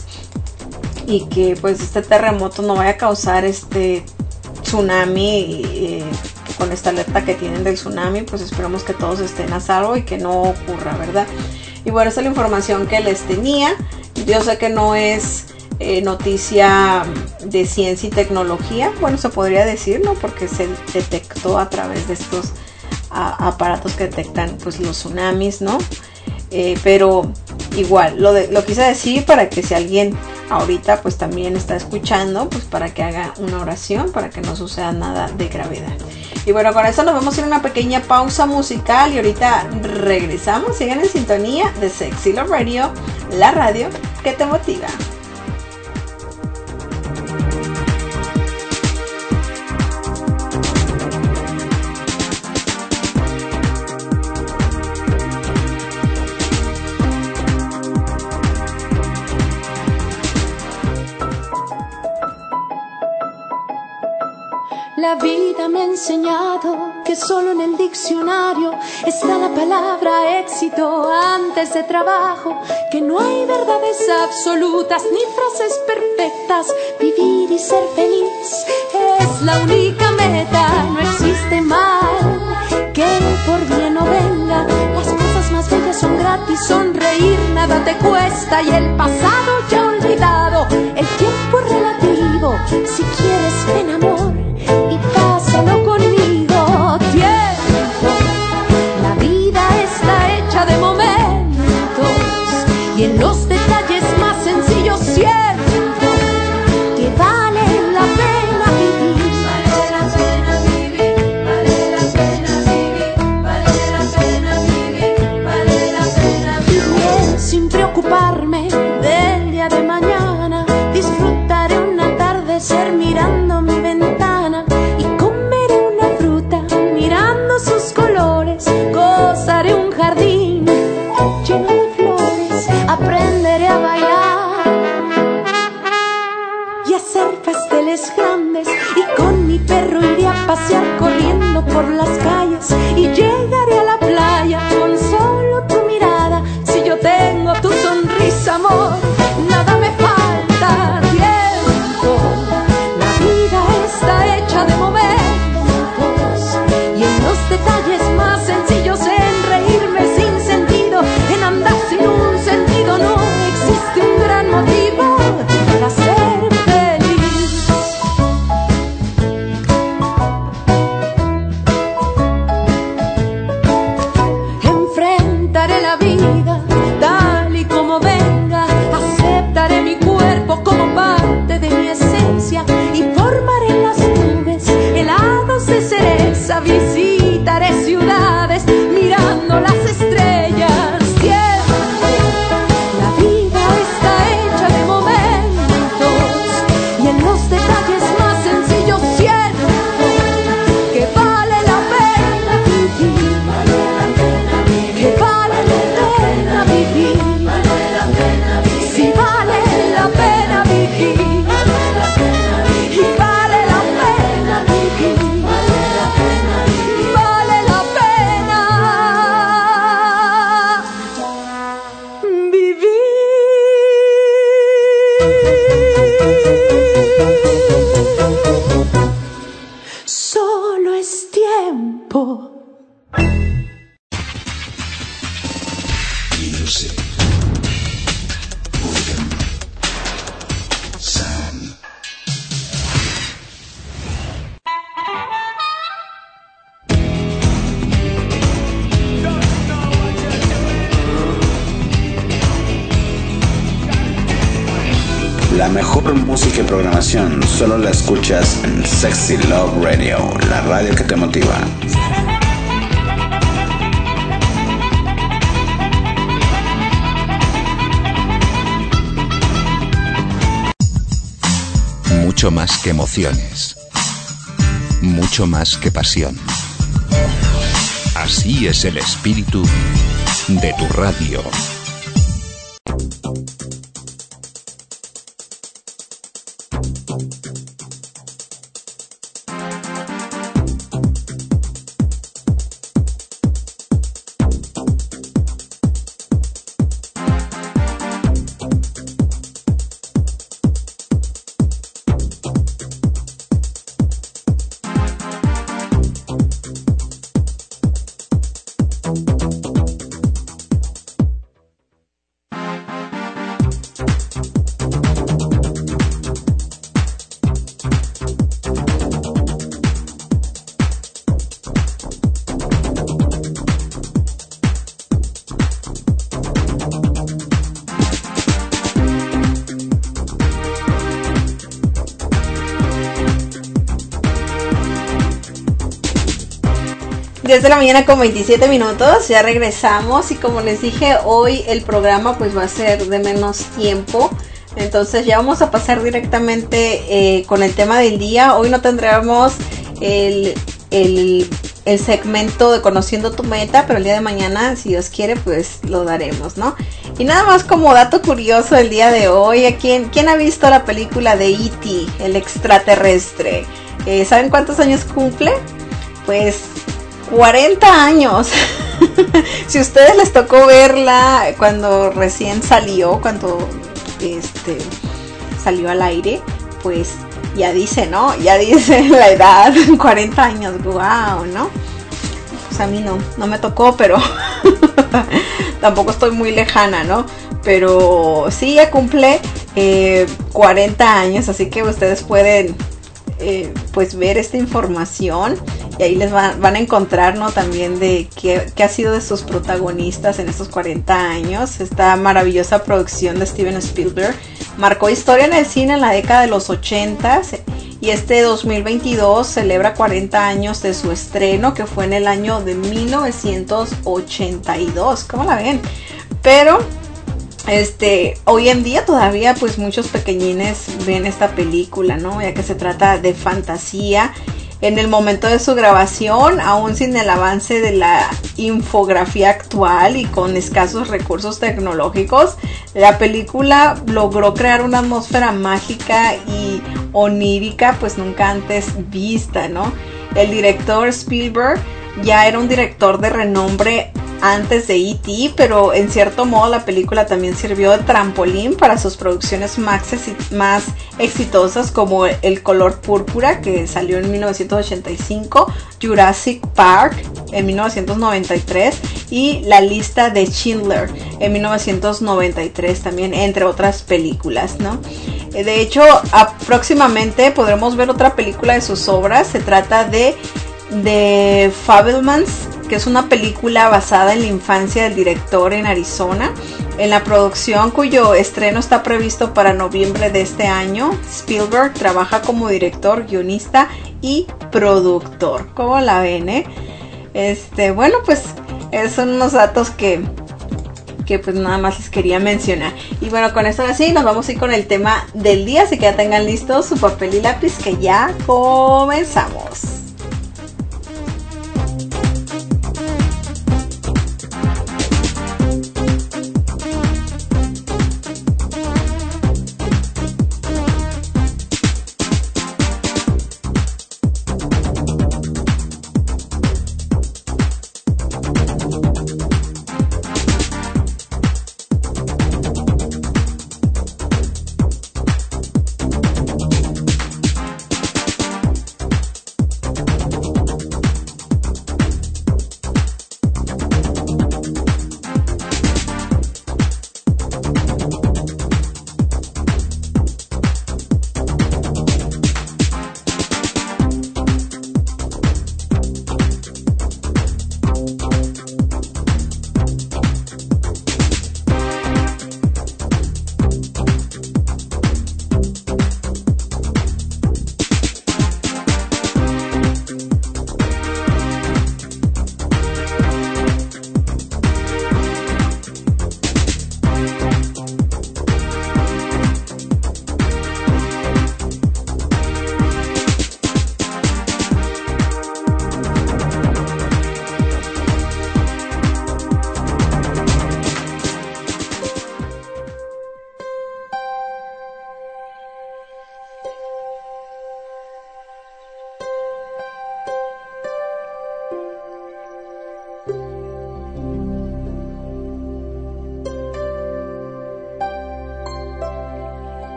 y que pues este terremoto no vaya a causar este tsunami, eh, con esta alerta que tienen del tsunami. Pues esperemos que todos estén a salvo y que no ocurra, ¿verdad? Y bueno, esta es la información que les tenía. Yo sé que no es eh, noticia de ciencia y tecnología, bueno, se podría decir, ¿no? Porque se detectó a través de estos a, aparatos que detectan pues los tsunamis, ¿no? Eh, pero igual, lo, de, lo quise decir para que si alguien ahorita pues también está escuchando, pues para que haga una oración para que no suceda nada de gravedad. Y bueno, con eso nos vamos a ir a una pequeña pausa musical y ahorita regresamos. Sigan en sintonía de Sexy Love Radio, la radio que te motiva. La vida me ha enseñado que solo en el diccionario está la palabra éxito antes de trabajo, que no hay verdades absolutas ni frases perfectas, vivir y ser feliz es la única meta, no existe mal que por bien no venga, las cosas más bellas son gratis, sonreír nada te cuesta y el pasado ya olvidado, el tiempo es relativo, si quieres ven amor y pásalo conmigo, tiempo. La vida está hecha de momentos y en los detalles más sencillos siento que vale la pena vivir. Vale la pena vivir, vale la pena vivir, vale la pena vivir, vale la pena vivir. Sin preocuparme del día de mañana, disfrutaré un atardecer mirando mi ventana y comeré una fruta mirando sus colores, gozaré un jardín lleno de flores, aprenderé a bailar y hacer pasteles grandes y con mi perro iré a pasear corriendo por las calles y llegaré a la playa con solo tu mirada, si yo tengo tu sonrisa amor, nada me falta. Está hecha de momentos y en los detalles más sencillos, en reírme sin sentido, en andar sin un sentido, no existe un gran motivo para ser feliz. Solo es tiempo. Music. Rhythm. Sound. La mejor música y programación solo la escuchas en Sexy Love Radio, la radio que te motiva. Mucho más que emociones. Mucho más que pasión. Así es el espíritu de tu radio. diez de la mañana con veintisiete minutos, ya regresamos y como les dije, hoy el programa pues va a ser de menos tiempo, entonces ya vamos a pasar directamente eh, con el tema del día. Hoy no tendremos el, el, el segmento de Conociendo tu Meta, pero el día de mañana, si Dios quiere, pues lo daremos, ¿no? Y nada más como dato curioso el día de hoy, ¿a quién, quién ha visto la película de E T, el extraterrestre? Eh, ¿Saben cuántos años cumple? Pues cuarenta años. Si a ustedes les tocó verla cuando recién salió, cuando este salió al aire, pues ya dice, ¿no? Ya dice la edad, cuarenta años, wow, ¿no? Pues a mí no, no me tocó, pero tampoco estoy muy lejana, ¿no? Pero sí, ya cumple eh, cuarenta años, así que ustedes pueden eh, pues ver esta información. Y ahí les van, van a encontrar, ¿no? También de qué, qué ha sido de sus protagonistas en estos cuarenta años. Esta maravillosa producción de Steven Spielberg marcó historia en el cine en la década de los ochentas. Y este dos mil veintidós celebra cuarenta años de su estreno, que fue en el año de mil novecientos ochenta y dos. ¿Cómo la ven? Pero este hoy en día todavía pues muchos pequeñines ven esta película, ¿no? Ya que se trata de fantasía. En el momento de su grabación, aún sin el avance de la infografía actual y con escasos recursos tecnológicos, la película logró crear una atmósfera mágica y onírica pues nunca antes vista, ¿no? El director Spielberg ya era un director de renombre antes de E T, pero en cierto modo la película también sirvió de trampolín para sus producciones más, más exitosas, como El color púrpura, que salió en mil novecientos ochenta y cinco, Jurassic Park en mil novecientos noventa y tres y La lista de Schindler en mil novecientos noventa y tres también, entre otras películas, ¿no? De hecho, próximamente podremos ver otra película de sus obras. Se trata de The Fabelmans, que es una película basada en la infancia del director en Arizona. En la producción, cuyo estreno está previsto para noviembre de este año, Spielberg trabaja como director, guionista y productor. ¿Cómo la ven, eh? Este, bueno, pues esos son unos datos que, que pues nada más les quería mencionar. Y bueno, con esto así nos vamos a ir con el tema del día, así que ya tengan listos su papel y lápiz, que ya comenzamos.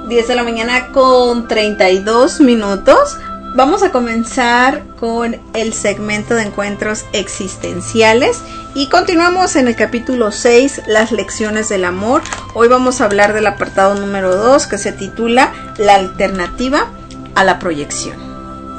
diez de la mañana con treinta y dos minutos. Vamos a comenzar con el segmento de encuentros existenciales y continuamos en el capítulo seis, las lecciones del amor. Hoy vamos a hablar del apartado número dos, que se titula La alternativa a la proyección.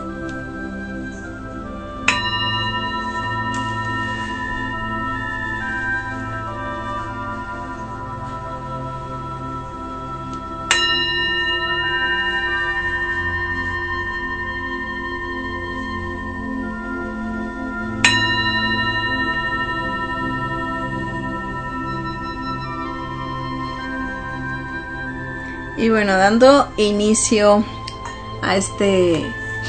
Y bueno, dando inicio a este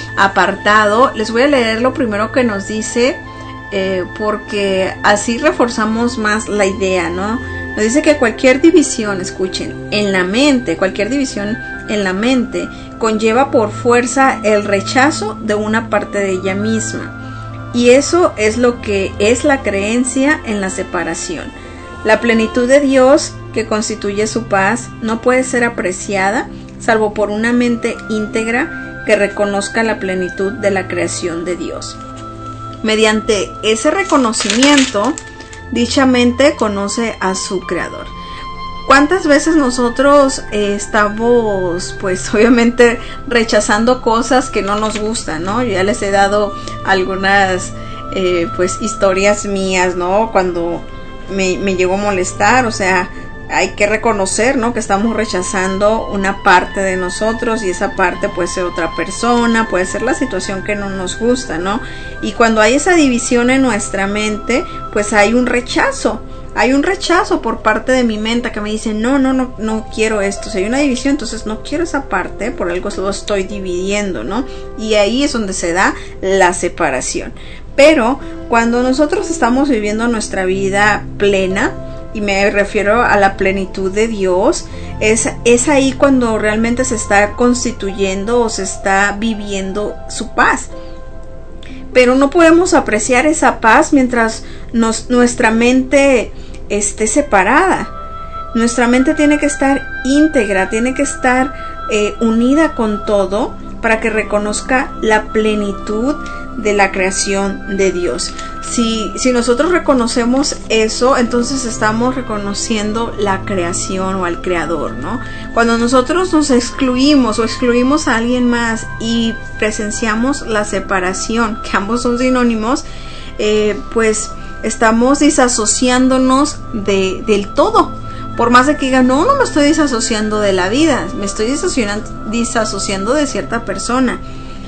apartado, les voy a leer lo primero que nos dice, eh, porque así reforzamos más la idea, ¿no? Nos dice que cualquier división, escuchen, en la mente, cualquier división en la mente conlleva por fuerza el rechazo de una parte de ella misma. Y eso es lo que es la creencia en la separación. La plenitud de Dios, que constituye su paz, no puede ser apreciada salvo por una mente íntegra que reconozca la plenitud de la creación de Dios. Mediante ese reconocimiento, dicha mente conoce a su creador. ¿Cuántas veces nosotros eh, estamos, pues obviamente, rechazando cosas que no nos gustan, ¿no? Yo ya les he dado algunas, eh, pues, historias mías, ¿no? Cuando me, me llegó a molestar, o sea, hay que reconocer, ¿no?, que estamos rechazando una parte de nosotros y esa parte puede ser otra persona, puede ser la situación que no nos gusta, ¿no? Y cuando hay esa división en nuestra mente, pues hay un rechazo, hay un rechazo por parte de mi mente que me dice, no, no, no, no quiero esto. Si hay una división, entonces no quiero esa parte, por algo lo estoy dividiendo, ¿no? Y ahí es donde se da la separación. Pero cuando nosotros estamos viviendo nuestra vida plena, y me refiero a la plenitud de Dios, es, es ahí cuando realmente se está constituyendo o se está viviendo su paz. Pero no podemos apreciar esa paz mientras nos, nuestra mente esté separada. Nuestra mente tiene que estar íntegra, tiene que estar eh, unida con todo para que reconozca la plenitud de la creación de Dios. Si, si nosotros reconocemos eso, entonces estamos reconociendo la creación o al creador, ¿no? Cuando nosotros nos excluimos o excluimos a alguien más y presenciamos la separación, que ambos son sinónimos, eh, pues estamos disasociándonos de, del todo. Por más de que digan, no, no me estoy disasociando de la vida, me estoy disasociando, disasociando de cierta persona.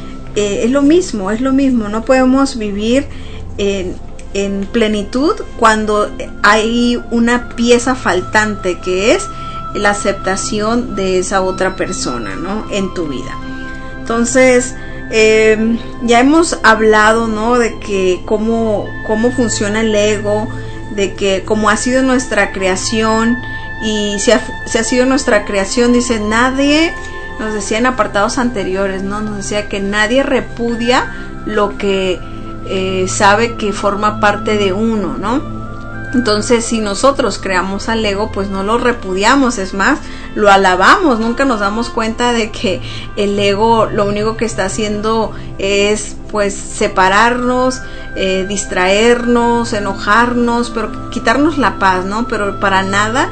Eh, es lo mismo, es lo mismo, no podemos vivir en, en plenitud cuando hay una pieza faltante, que es la aceptación de esa otra persona, ¿no?, en tu vida. Entonces, eh, ya hemos hablado, ¿no?, de que cómo, cómo funciona el ego, de que cómo ha sido nuestra creación, y si ha, si ha sido nuestra creación, dice, nadie, nos decía en apartados anteriores, ¿no?, nos decía que nadie repudia lo que eh, sabe que forma parte de uno, ¿no? Entonces, si nosotros creamos al ego, pues no lo repudiamos, es más, lo alabamos. Nunca nos damos cuenta de que el ego lo único que está haciendo es, pues, separarnos, eh, distraernos, enojarnos, pero quitarnos la paz, ¿no? Pero para nada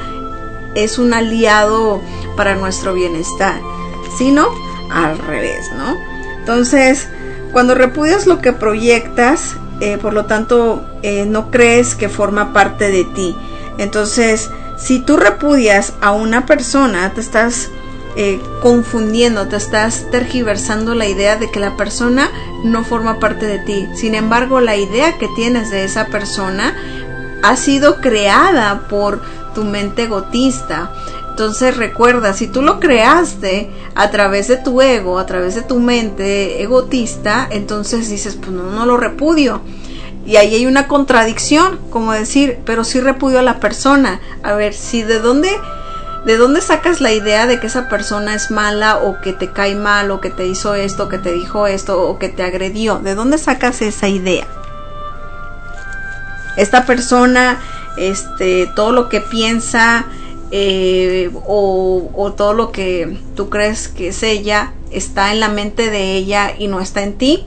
es un aliado para nuestro bienestar, sino al revés, ¿no? Entonces, cuando repudias lo que proyectas, eh, por lo tanto, eh, no crees que forma parte de ti. Entonces, si tú repudias a una persona, te estás eh, confundiendo, te estás tergiversando la idea de que la persona no forma parte de ti. Sin embargo, la idea que tienes de esa persona ha sido creada por tu mente egotista. Entonces recuerda, si tú lo creaste a través de tu ego, a través de tu mente egotista, entonces dices, pues no, no lo repudio. Y ahí hay una contradicción, como decir, pero sí repudio a la persona. A ver, si de dónde, de dónde sacas la idea de que esa persona es mala, o que te cae mal, o que te hizo esto, o que te dijo esto, o que te agredió. ¿De dónde sacas esa idea? Esta persona, este, todo lo que piensa, eh, o, o todo lo que tú crees que es ella está en la mente de ella y no está en ti.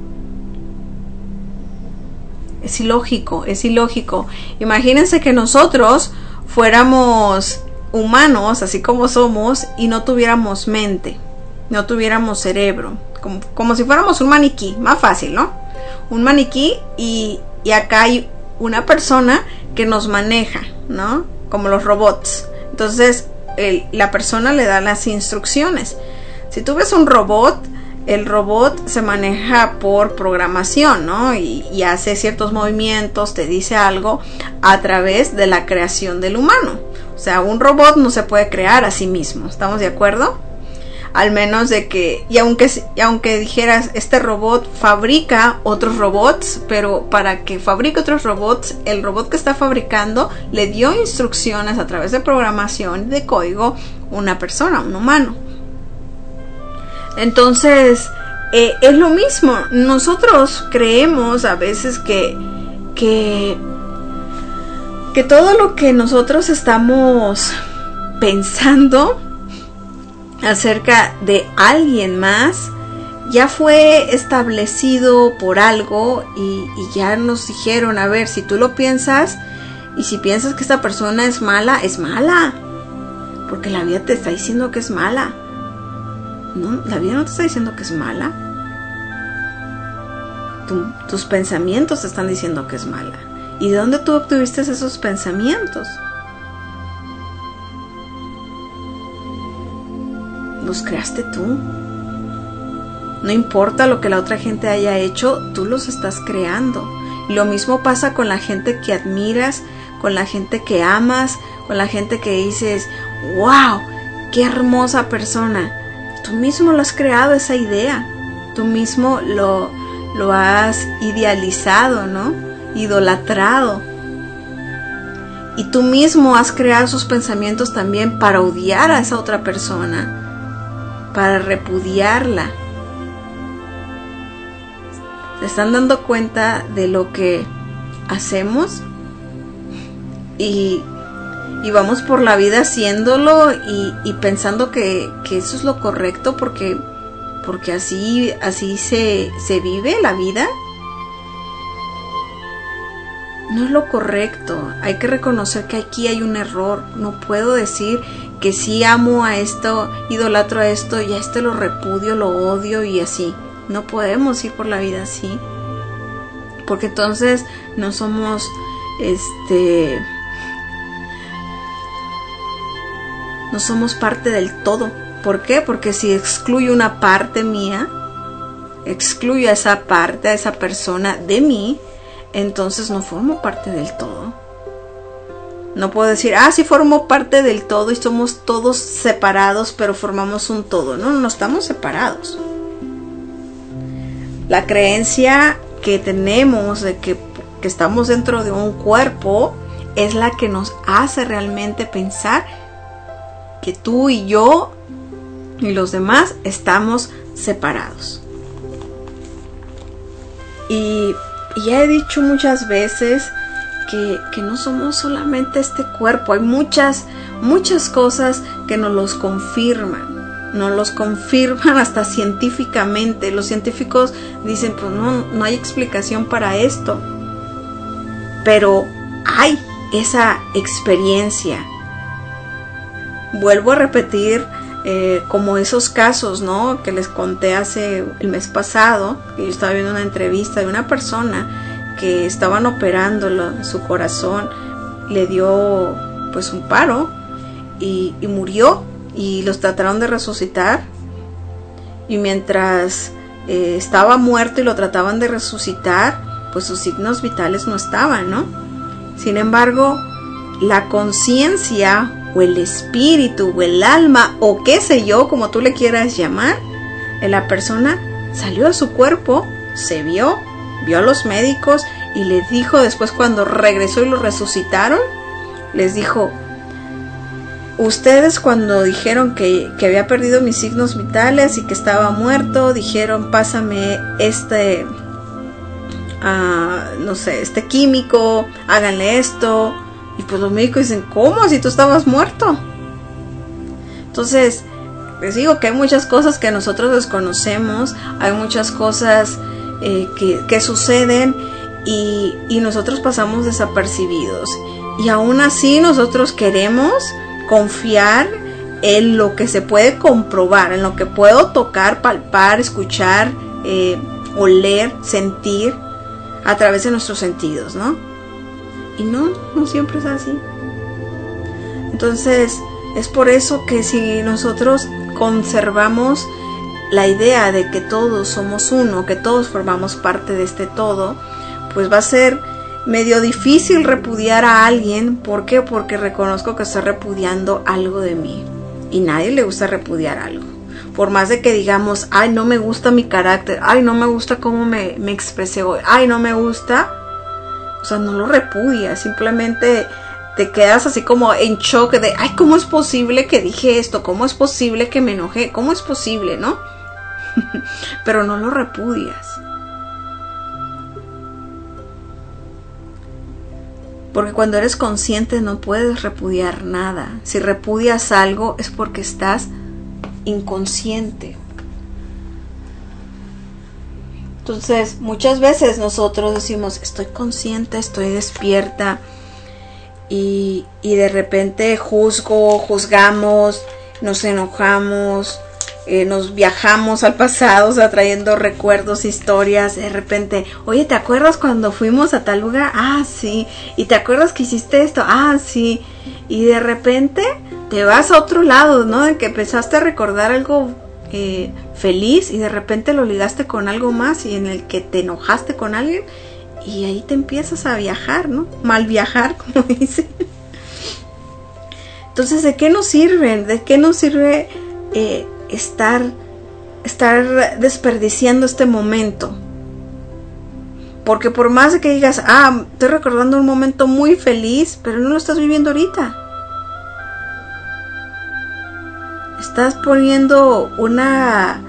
Es ilógico, es ilógico. Imagínense que nosotros fuéramos humanos, así como somos, y no tuviéramos mente, no tuviéramos cerebro, como, como si fuéramos un maniquí, más fácil, ¿no? Un maniquí y, y acá hay una persona que nos maneja, ¿no? Como los robots. Entonces, el, la persona le da las instrucciones. Si tú ves un robot, el robot se maneja por programación, ¿no? Y, y hace ciertos movimientos, te dice algo a través de la creación del humano. O sea, un robot no se puede crear a sí mismo, ¿estamos de acuerdo? Al menos de que, y aunque, y aunque dijeras, este robot fabrica otros robots, pero para que fabrique otros robots, el robot que está fabricando le dio instrucciones a través de programación, de código, una persona, un humano. Entonces, eh, es lo mismo. Nosotros creemos a veces que, que, que todo lo que nosotros estamos pensando acerca de alguien más ya fue establecido por algo y, y ya nos dijeron, a ver, si tú lo piensas y si piensas que esta persona es mala, es mala, porque la vida te está diciendo que es mala. No, la vida no te está diciendo que es mala. Tu, tus pensamientos te están diciendo que es mala. ¿Y de dónde tú obtuviste esos pensamientos? Los creaste tú. No importa lo que la otra gente haya hecho, tú los estás creando. Y lo mismo pasa con la gente que admiras, con la gente que amas, con la gente que dices, wow, qué hermosa persona. Tú mismo lo has creado, esa idea. Tú mismo lo, lo has idealizado, ¿no? Idolatrado. Y tú mismo has creado esos pensamientos también para odiar a esa otra persona, para repudiarla. ¿Se están dando cuenta de lo que hacemos? Y, y vamos por la vida haciéndolo y, y pensando que, que eso es lo correcto porque, porque así, así se, se vive la vida. No es lo correcto. Hay que reconocer que aquí hay un error. No puedo decir que sí amo a esto, idolatro a esto y a este lo repudio, lo odio y así. No podemos ir por la vida así, porque entonces no somos este no somos parte del todo. ¿Por qué? Porque si excluyo una parte mía, excluyo a esa parte, a esa persona de mí, entonces no formo parte del todo. No puedo decir, ah, sí formo parte del todo y somos todos separados, pero formamos un todo. No, no estamos separados. La creencia que tenemos de que, que estamos dentro de un cuerpo es la que nos hace realmente pensar que tú y yo y los demás estamos separados. Y, y ya he dicho muchas veces que, que no somos solamente este cuerpo. Hay muchas, muchas cosas que nos los confirman. Nos los confirman hasta científicamente. Los científicos dicen, pues no, no hay explicación para esto. Pero hay esa experiencia. Vuelvo a repetir, eh, como esos casos, ¿no? Que les conté hace el mes pasado, que yo estaba viendo una entrevista de una persona que estaban operándolo, su corazón le dio pues un paro y, y murió. Y los trataron de resucitar y mientras eh, estaba muerto y lo trataban de resucitar, pues sus signos vitales no estaban, ¿no? Sin embargo, la conciencia o el espíritu o el alma o qué sé yo, como tú le quieras llamar, en la persona salió de su cuerpo, se vio, vio a los médicos y les dijo después cuando regresó y lo resucitaron, les dijo, ustedes cuando dijeron que, que había perdido mis signos vitales y que estaba muerto, dijeron pásame este, uh, no sé, este químico, háganle esto. Y pues los médicos dicen, ¿cómo? Si tú estabas muerto. Entonces, les digo que hay muchas cosas que nosotros desconocemos, hay muchas cosas eh, que, que suceden y, y nosotros pasamos desapercibidos. Y aún así nosotros queremos confiar en lo que se puede comprobar, en lo que puedo tocar, palpar, escuchar, eh, oler, sentir a través de nuestros sentidos, ¿no? Y no, no siempre es así. Entonces, es por eso que si nosotros conservamos la idea de que todos somos uno, que todos formamos parte de este todo, pues va a ser medio difícil repudiar a alguien. ¿Por qué? Porque reconozco que estoy repudiando algo de mí. Y a nadie le gusta repudiar algo. Por más de que digamos, ay, no me gusta mi carácter, ay, no me gusta cómo me, me expresé hoy, ay, no me gusta. O sea, no lo repudias, simplemente te quedas así como en shock de, ay, ¿cómo es posible que dije esto? ¿Cómo es posible que me enojé? ¿Cómo es posible, no? Pero no lo repudias. Porque cuando eres consciente no puedes repudiar nada. Si repudias algo es porque estás inconsciente. Entonces, muchas veces nosotros decimos, estoy consciente, estoy despierta, y, y de repente juzgo, juzgamos, nos enojamos, eh, nos viajamos al pasado, o sea, trayendo recuerdos, historias. De repente, oye, ¿te acuerdas cuando fuimos a tal lugar? Ah, sí. ¿Y te acuerdas que hiciste esto? Ah, sí. Y de repente te vas a otro lado, ¿no? De que empezaste a recordar algo eh, feliz y de repente lo ligaste con algo más y en el que te enojaste con alguien y ahí te empiezas a viajar, ¿no? Mal viajar, como dicen. Entonces, ¿de qué nos sirve? ¿De qué nos sirve eh, estar, estar desperdiciando este momento? Porque por más de que digas, ah, estoy recordando un momento muy feliz, pero no lo estás viviendo ahorita. Estás poniendo una,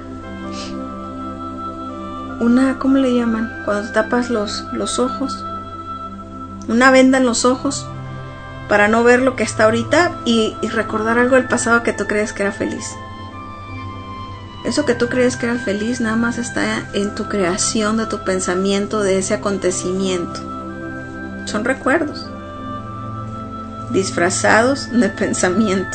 una, ¿cómo le llaman? Cuando te tapas los, los ojos. Una venda en los ojos para no ver lo que está ahorita y, y recordar algo del pasado que tú crees que era feliz. Eso que tú crees que era feliz nada más está en tu creación de tu pensamiento de ese acontecimiento. Son recuerdos disfrazados de pensamientos.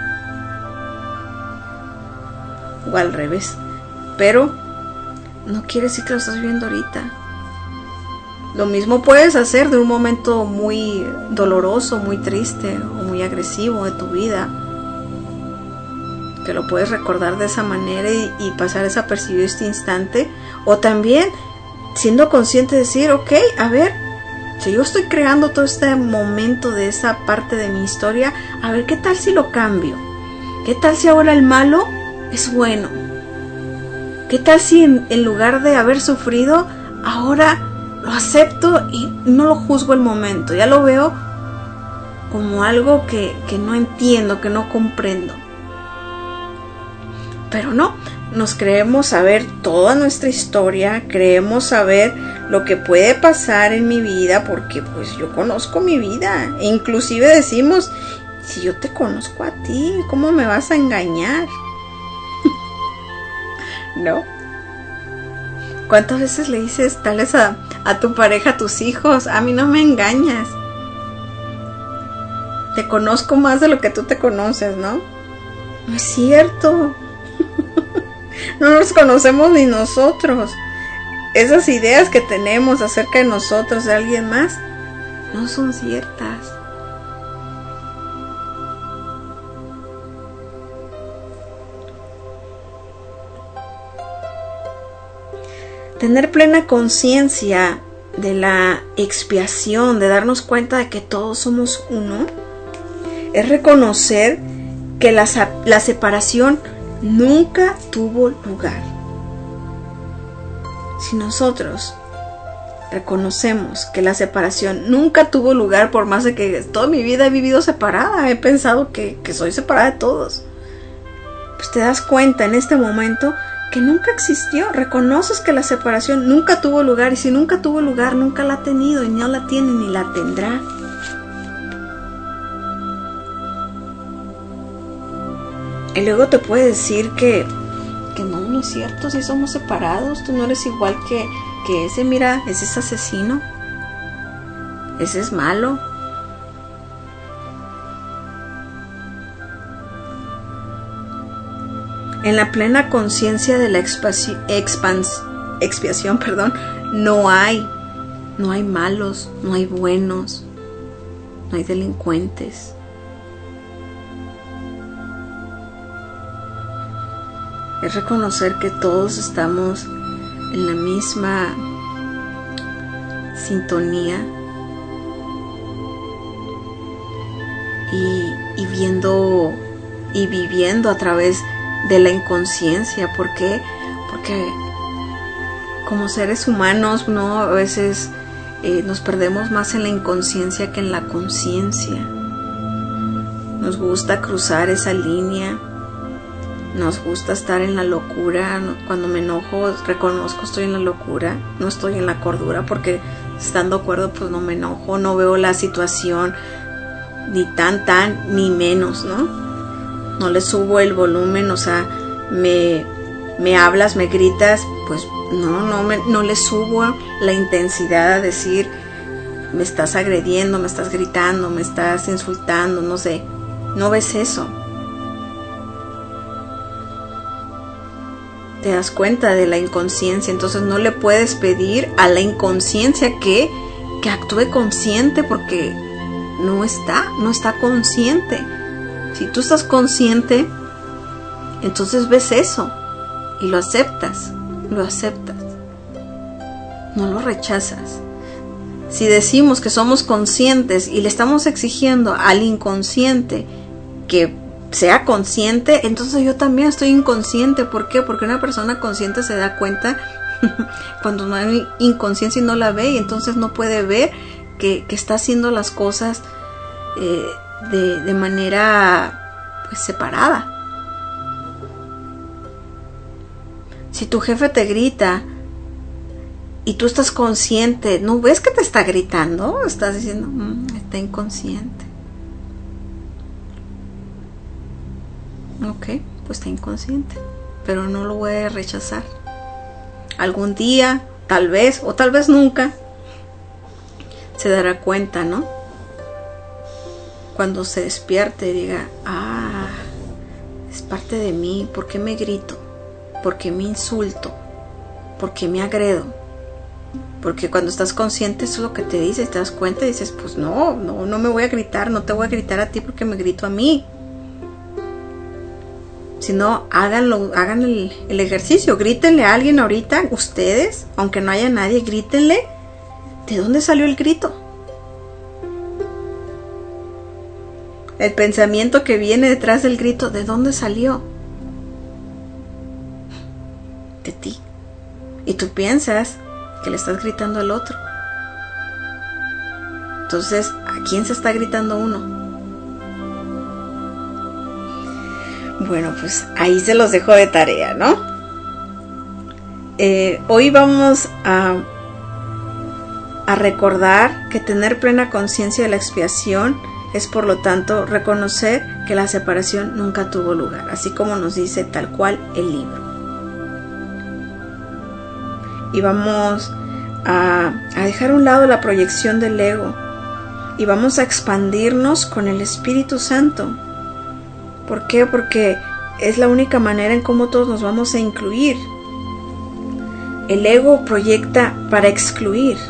O al revés. Pero no quiere decir que lo estás viviendo ahorita. Lo mismo puedes hacer de un momento muy doloroso, muy triste o muy agresivo de tu vida, que lo puedes recordar de esa manera y, y pasar desapercibido este instante. O también siendo consciente de decir, ok, a ver, si yo estoy creando todo este momento de esa parte de mi historia, a ver, ¿qué tal si lo cambio? ¿Qué tal si ahora el malo es bueno? ¿Qué tal si en, en lugar de haber sufrido, ahora lo acepto y no lo juzgo el momento? Ya lo veo como algo que, que no entiendo, que no comprendo. Pero no, nos creemos saber toda nuestra historia, creemos saber lo que puede pasar en mi vida, porque pues yo conozco mi vida. E inclusive decimos, si yo te conozco a ti, ¿cómo me vas a engañar? ¿No? ¿Cuántas veces le dices tal vez a, a tu pareja, a tus hijos, a mí no me engañas? Te conozco más de lo que tú te conoces, ¿no? No es cierto. No nos conocemos ni nosotros. Esas ideas que tenemos acerca de nosotros, de alguien más, no son ciertas. Tener plena conciencia de la expiación, de darnos cuenta de que todos somos uno, es reconocer que la, la separación nunca tuvo lugar. Si nosotros reconocemos que la separación nunca tuvo lugar, por más de que toda mi vida he vivido separada, he pensado que, que soy separada de todos, pues te das cuenta en este momento que nunca existió. Reconoces que la separación nunca tuvo lugar, y si nunca tuvo lugar, nunca la ha tenido y no la tiene ni la tendrá. Y luego te puede decir que, que no, no es cierto, si somos separados, tú no eres igual que, que ese, mira, ese es asesino, ese es malo. En la plena conciencia de la expansi- expans- expiación, perdón, no hay, no hay malos, no hay buenos, no hay delincuentes. Es reconocer que todos estamos en la misma sintonía y, y viendo y viviendo a través de la inconsciencia. ¿Por qué? Porque como seres humanos, ¿no? A veces eh, nos perdemos más en la inconsciencia que en la conciencia. Nos gusta cruzar esa línea. Nos gusta estar en la locura. Cuando me enojo, reconozco estoy en la locura, no estoy en la cordura, porque estando de acuerdo, pues no me enojo, no veo la situación ni tan tan ni menos, ¿no? No le subo el volumen, o sea, me, me hablas, me gritas, pues no, no, me, no le subo la intensidad a decir, me estás agrediendo, me estás gritando, me estás insultando, no sé, no ves eso. Te das cuenta de la inconsciencia, entonces no le puedes pedir a la inconsciencia que, que actúe consciente, porque no está, no está consciente. Si tú estás consciente, entonces ves eso y lo aceptas, lo aceptas, no lo rechazas. Si decimos que somos conscientes y le estamos exigiendo al inconsciente que sea consciente, entonces yo también estoy inconsciente. ¿Por qué? Porque una persona consciente se da cuenta cuando no hay inconsciencia y no la ve, y entonces no puede ver que, que está haciendo las cosas eh, de, de manera pues separada. Si tu jefe te grita y tú estás consciente, ¿no ves que te está gritando? Estás diciendo, mmm, está inconsciente. Ok, pues está inconsciente, pero no lo voy a rechazar. Algún día, tal vez, o tal vez nunca, se dará cuenta, ¿no? Cuando se despierte y diga, ah, es parte de mí. ¿Por qué me grito? ¿Por qué me insulto? ¿Por qué me agredo? Porque cuando estás consciente, eso es lo que te dices, te das cuenta y dices, pues no, no, no me voy a gritar, no te voy a gritar a ti porque me grito a mí. Si no, háganlo, hagan el, el ejercicio, grítenle a alguien ahorita, ustedes, aunque no haya nadie, grítenle. ¿De dónde salió el grito? El pensamiento que viene detrás del grito, ¿de dónde salió? De ti. Y tú piensas que le estás gritando al otro. Entonces, ¿a quién se está gritando uno? Bueno, pues ahí se los dejo de tarea, ¿no? Eh, hoy vamos a, a recordar que tener plena conciencia de la expiación es, por lo tanto, reconocer que la separación nunca tuvo lugar, así como nos dice tal cual el libro. Y vamos a, a dejar a un lado la proyección del ego y vamos a expandirnos con el Espíritu Santo. ¿Por qué? Porque es la única manera en cómo todos nos vamos a incluir. El ego proyecta para excluir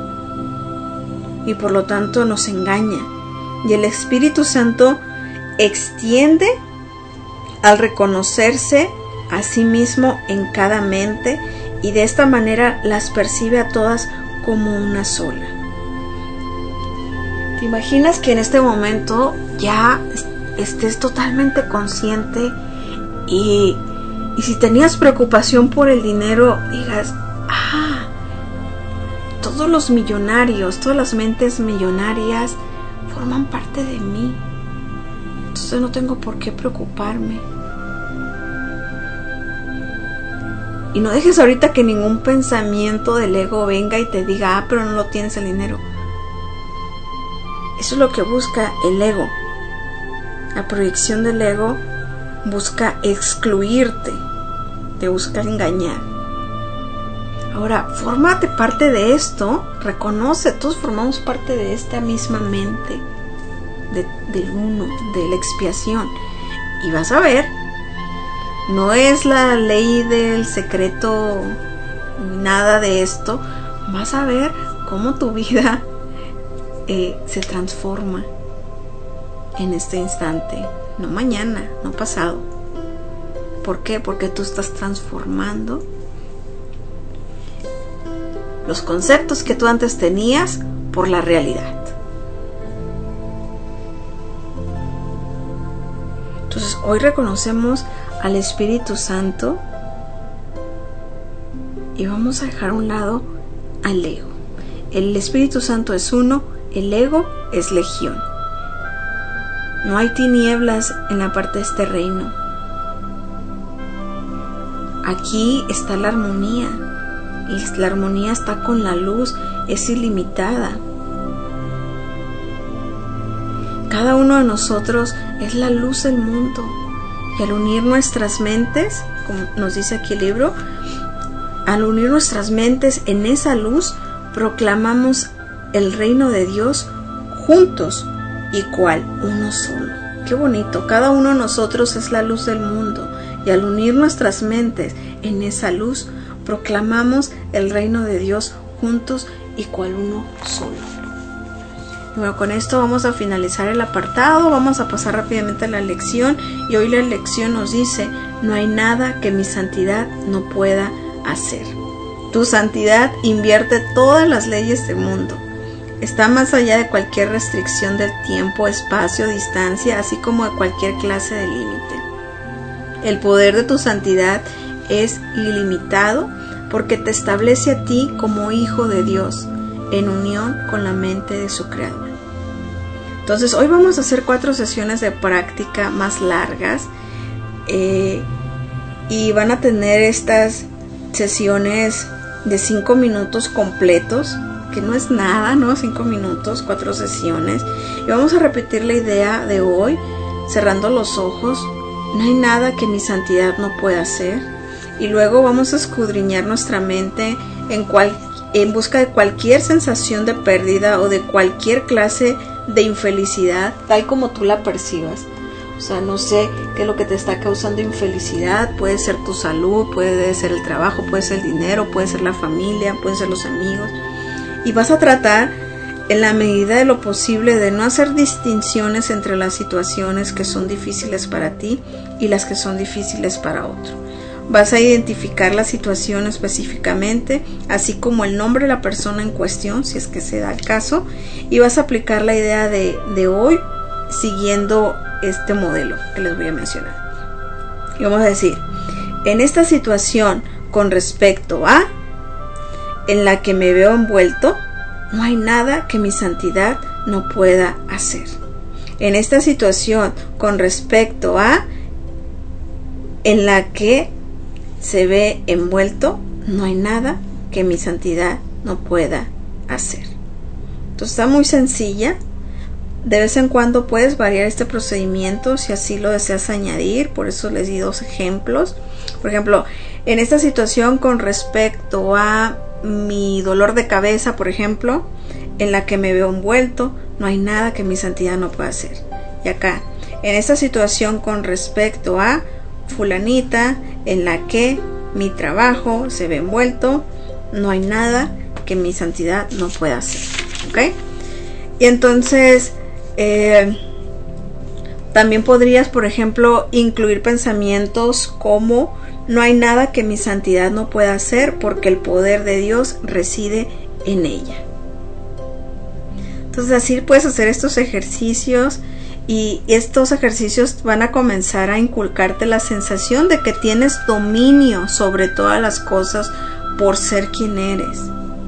y por lo tanto nos engaña. Y el Espíritu Santo extiende al reconocerse a sí mismo en cada mente y de esta manera las percibe a todas como una sola. ¿Te imaginas que en este momento ya estés totalmente consciente y, y si tenías preocupación por el dinero, digas, ah, todos los millonarios, todas las mentes millonarias forman parte de mí, entonces no tengo por qué preocuparme? Y no dejes ahorita que ningún pensamiento del ego venga y te diga, ah, pero no lo tienes el dinero. Eso es lo que busca el ego. La proyección del ego busca excluirte, te busca engañar. Ahora, fórmate parte de esto, reconoce, todos formamos parte de esta misma mente, de, del uno, de la expiación. Y vas a ver, no es la ley del secreto, nada de esto. Vas a ver cómo tu vida eh, se transforma en este instante, no mañana, no pasado. ¿Por qué? Porque tú estás transformando los conceptos que tú antes tenías por la realidad. Entonces, hoy reconocemos al Espíritu Santo y vamos a dejar a un lado al ego. El Espíritu Santo es uno, el ego es legión. No hay tinieblas en la parte de este reino. Aquí está la armonía. Y la armonía está con la luz, es ilimitada. Cada uno de nosotros es la luz del mundo. Y al unir nuestras mentes, como nos dice aquí el libro, al unir nuestras mentes en esa luz, proclamamos el reino de Dios juntos y cual uno solo. Qué bonito, cada uno de nosotros es la luz del mundo. Y al unir nuestras mentes en esa luz, proclamamos el reino de Dios juntos y cual uno solo. Bueno, con esto vamos a finalizar el apartado, vamos a pasar rápidamente a la lección. Y hoy la lección nos dice: no hay nada que mi santidad no pueda hacer. Tu santidad invierte todas las leyes del mundo. Está más allá de cualquier restricción del tiempo, espacio, distancia, así como de cualquier clase de límite. El poder de tu santidad es ilimitado porque te establece a ti como hijo de Dios en unión con la mente de su creador. Entonces hoy vamos a hacer cuatro sesiones de práctica más largas eh, y van a tener estas sesiones de cinco minutos completos, que no es nada, ¿no? Cinco minutos, cuatro sesiones, y vamos a repetir la idea de hoy cerrando los ojos. No hay nada que mi santidad no pueda hacer. Y luego vamos a escudriñar nuestra mente en, cual, en busca de cualquier sensación de pérdida o de cualquier clase de infelicidad, tal como tú la percibas. O sea, no sé qué es lo que te está causando infelicidad. Puede ser tu salud, puede ser el trabajo, puede ser el dinero, puede ser la familia, pueden ser los amigos. Y vas a tratar, en la medida de lo posible, de no hacer distinciones entre las situaciones que son difíciles para ti y las que son difíciles para otro. Vas a identificar la situación específicamente, así como el nombre de la persona en cuestión, si es que se da el caso, y vas a aplicar la idea de, de hoy siguiendo este modelo que les voy a mencionar. Y vamos a decir: en esta situación con respecto a, en la que me veo envuelto, no hay nada que mi santidad no pueda hacer. En esta situación con respecto a, en la que se ve envuelto, no hay nada que mi santidad no pueda hacer. Entonces está muy sencilla. De vez en cuando puedes variar este procedimiento si así lo deseas añadir. Por eso les di dos ejemplos. Por ejemplo, en esta situación con respecto a mi dolor de cabeza, por ejemplo, en la que me veo envuelto, no hay nada que mi santidad no pueda hacer. Y acá, en esta situación con respecto a fulanita, en la que mi trabajo se ve envuelto, no hay nada que mi santidad no pueda hacer. ¿Ok? Y entonces eh, también podrías, por ejemplo, incluir pensamientos como: no hay nada que mi santidad no pueda hacer porque el poder de Dios reside en ella. Entonces así puedes hacer estos ejercicios. Y estos ejercicios van a comenzar a inculcarte la sensación de que tienes dominio sobre todas las cosas por ser quien eres.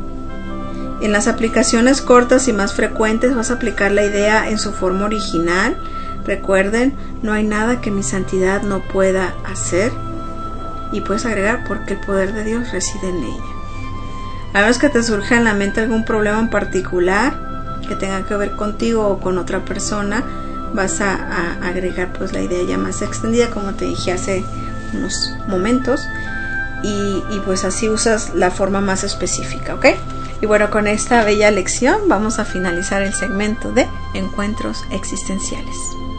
En las aplicaciones cortas y más frecuentes vas a aplicar la idea en su forma original. Recuerden, no hay nada que mi santidad no pueda hacer. Y puedes agregar: porque el poder de Dios reside en ella. A menos que te surja en la mente algún problema en particular que tenga que ver contigo o con otra persona, vas a, a agregar pues la idea ya más extendida, como te dije hace unos momentos, y, y pues así usas la forma más específica, ¿ok? Y bueno, con esta bella lección vamos a finalizar el segmento de encuentros existenciales.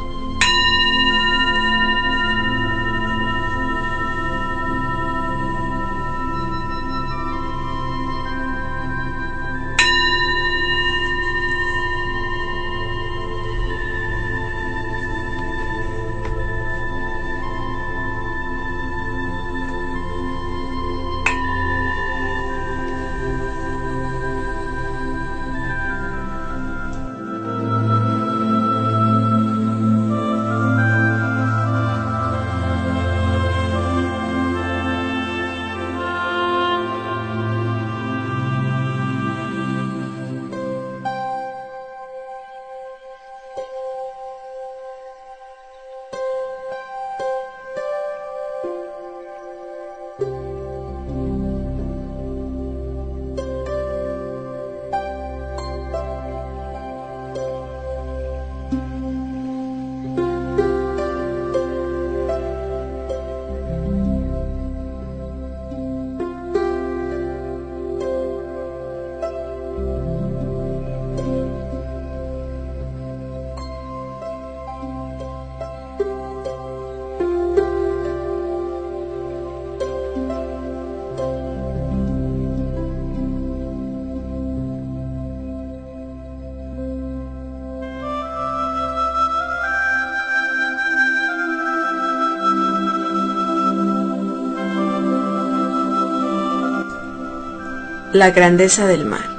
La grandeza del mar.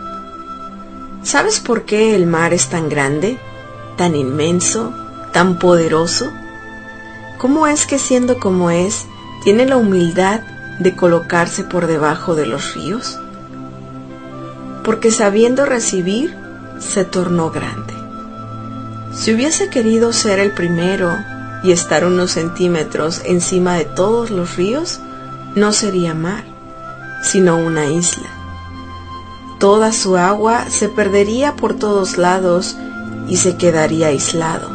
¿Sabes por qué el mar es tan grande, tan inmenso, tan poderoso? ¿Cómo es que siendo como es, tiene la humildad de colocarse por debajo de los ríos? Porque sabiendo recibir, se tornó grande. Si hubiese querido ser el primero y estar unos centímetros encima de todos los ríos, no sería mar, sino una isla. Toda su agua se perdería por todos lados y se quedaría aislado.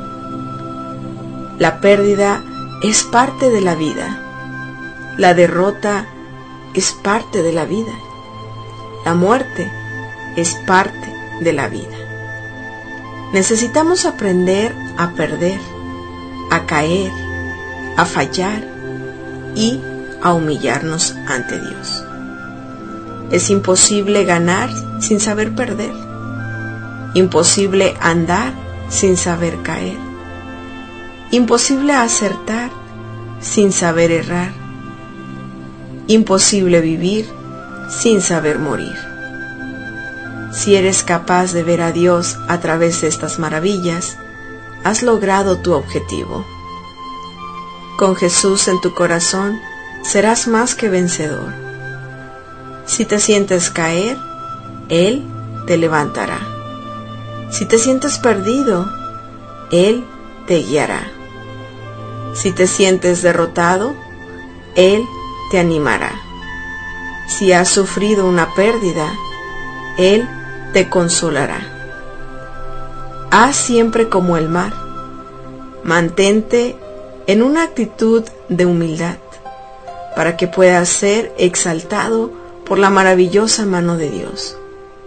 La pérdida es parte de la vida. La derrota es parte de la vida. La muerte es parte de la vida. Necesitamos aprender a perder, a caer, a fallar y a humillarnos ante Dios. Es imposible ganar sin saber perder. Imposible andar sin saber caer. Imposible acertar sin saber errar. Imposible vivir sin saber morir. Si eres capaz de ver a Dios a través de estas maravillas, has logrado tu objetivo. Con Jesús en tu corazón, serás más que vencedor. Si te sientes caer, Él te levantará. Si te sientes perdido, Él te guiará. Si te sientes derrotado, Él te animará. Si has sufrido una pérdida, Él te consolará. Haz siempre como el mar. Mantente en una actitud de humildad, para que puedas ser exaltado por la maravillosa mano de Dios.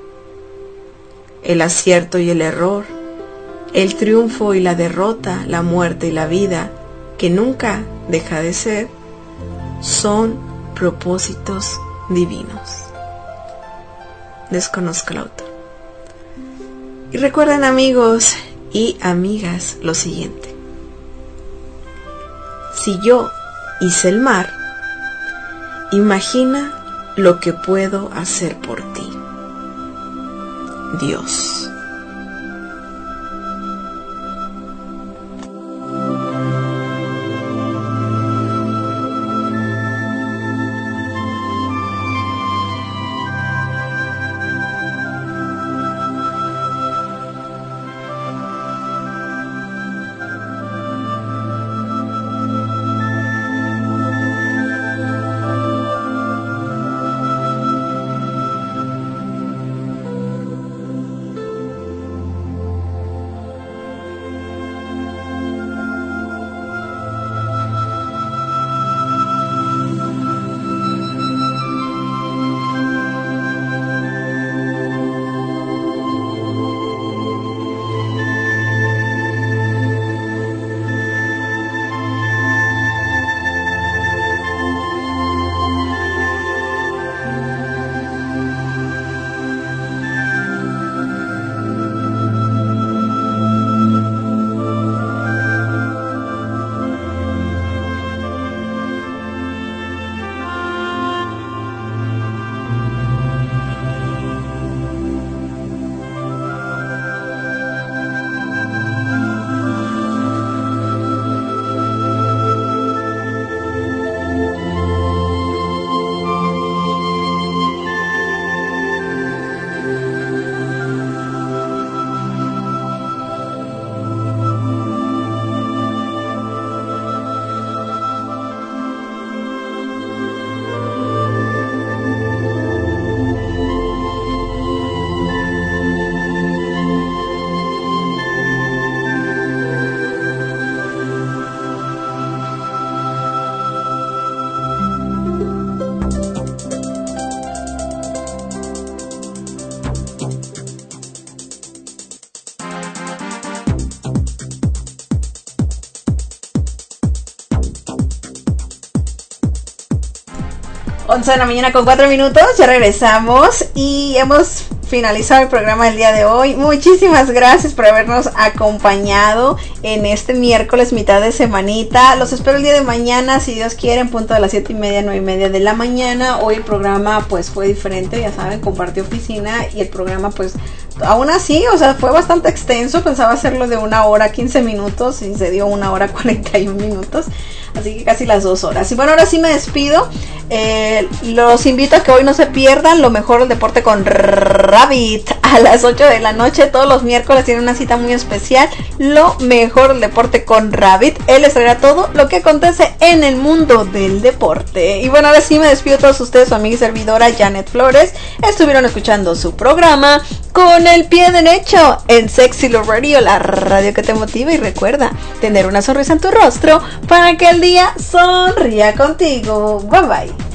El acierto y el error, el triunfo y la derrota, la muerte y la vida, que nunca deja de ser, son propósitos divinos. Desconozco el autor. Y recuerden, amigos y amigas, lo siguiente: si yo hice el mar, imagina lo que puedo hacer por ti, Dios. once de la mañana con cuatro minutos, ya regresamos y hemos finalizado el programa del día de hoy. Muchísimas gracias por habernos acompañado en este miércoles mitad de semanita. Los espero el día de mañana, si Dios quiere, en punto de las siete y media, nueve y media de la mañana. Hoy el programa pues fue diferente, ya saben, compartí oficina y el programa pues aún así, o sea, fue bastante extenso. Pensaba hacerlo de una hora quince minutos y se dio una hora cuarenta y un minutos, así que casi las dos horas. Y bueno, ahora sí me despido. Eh, los invito a que hoy no se pierdan lo mejor del deporte con Rabbit a las ocho de la noche. Todos los miércoles tiene una cita muy especial, lo mejor del deporte con Rabbit. Él les traerá todo lo que acontece en el mundo del deporte. Y bueno, ahora sí me despido de todos ustedes, su amiga y servidora Janet Flores. Estuvieron escuchando su programa Con el Pie Derecho en Sexy Love Radio, la radio que te motiva. Y recuerda tener una sonrisa en tu rostro para que el día sonría contigo. Bye bye.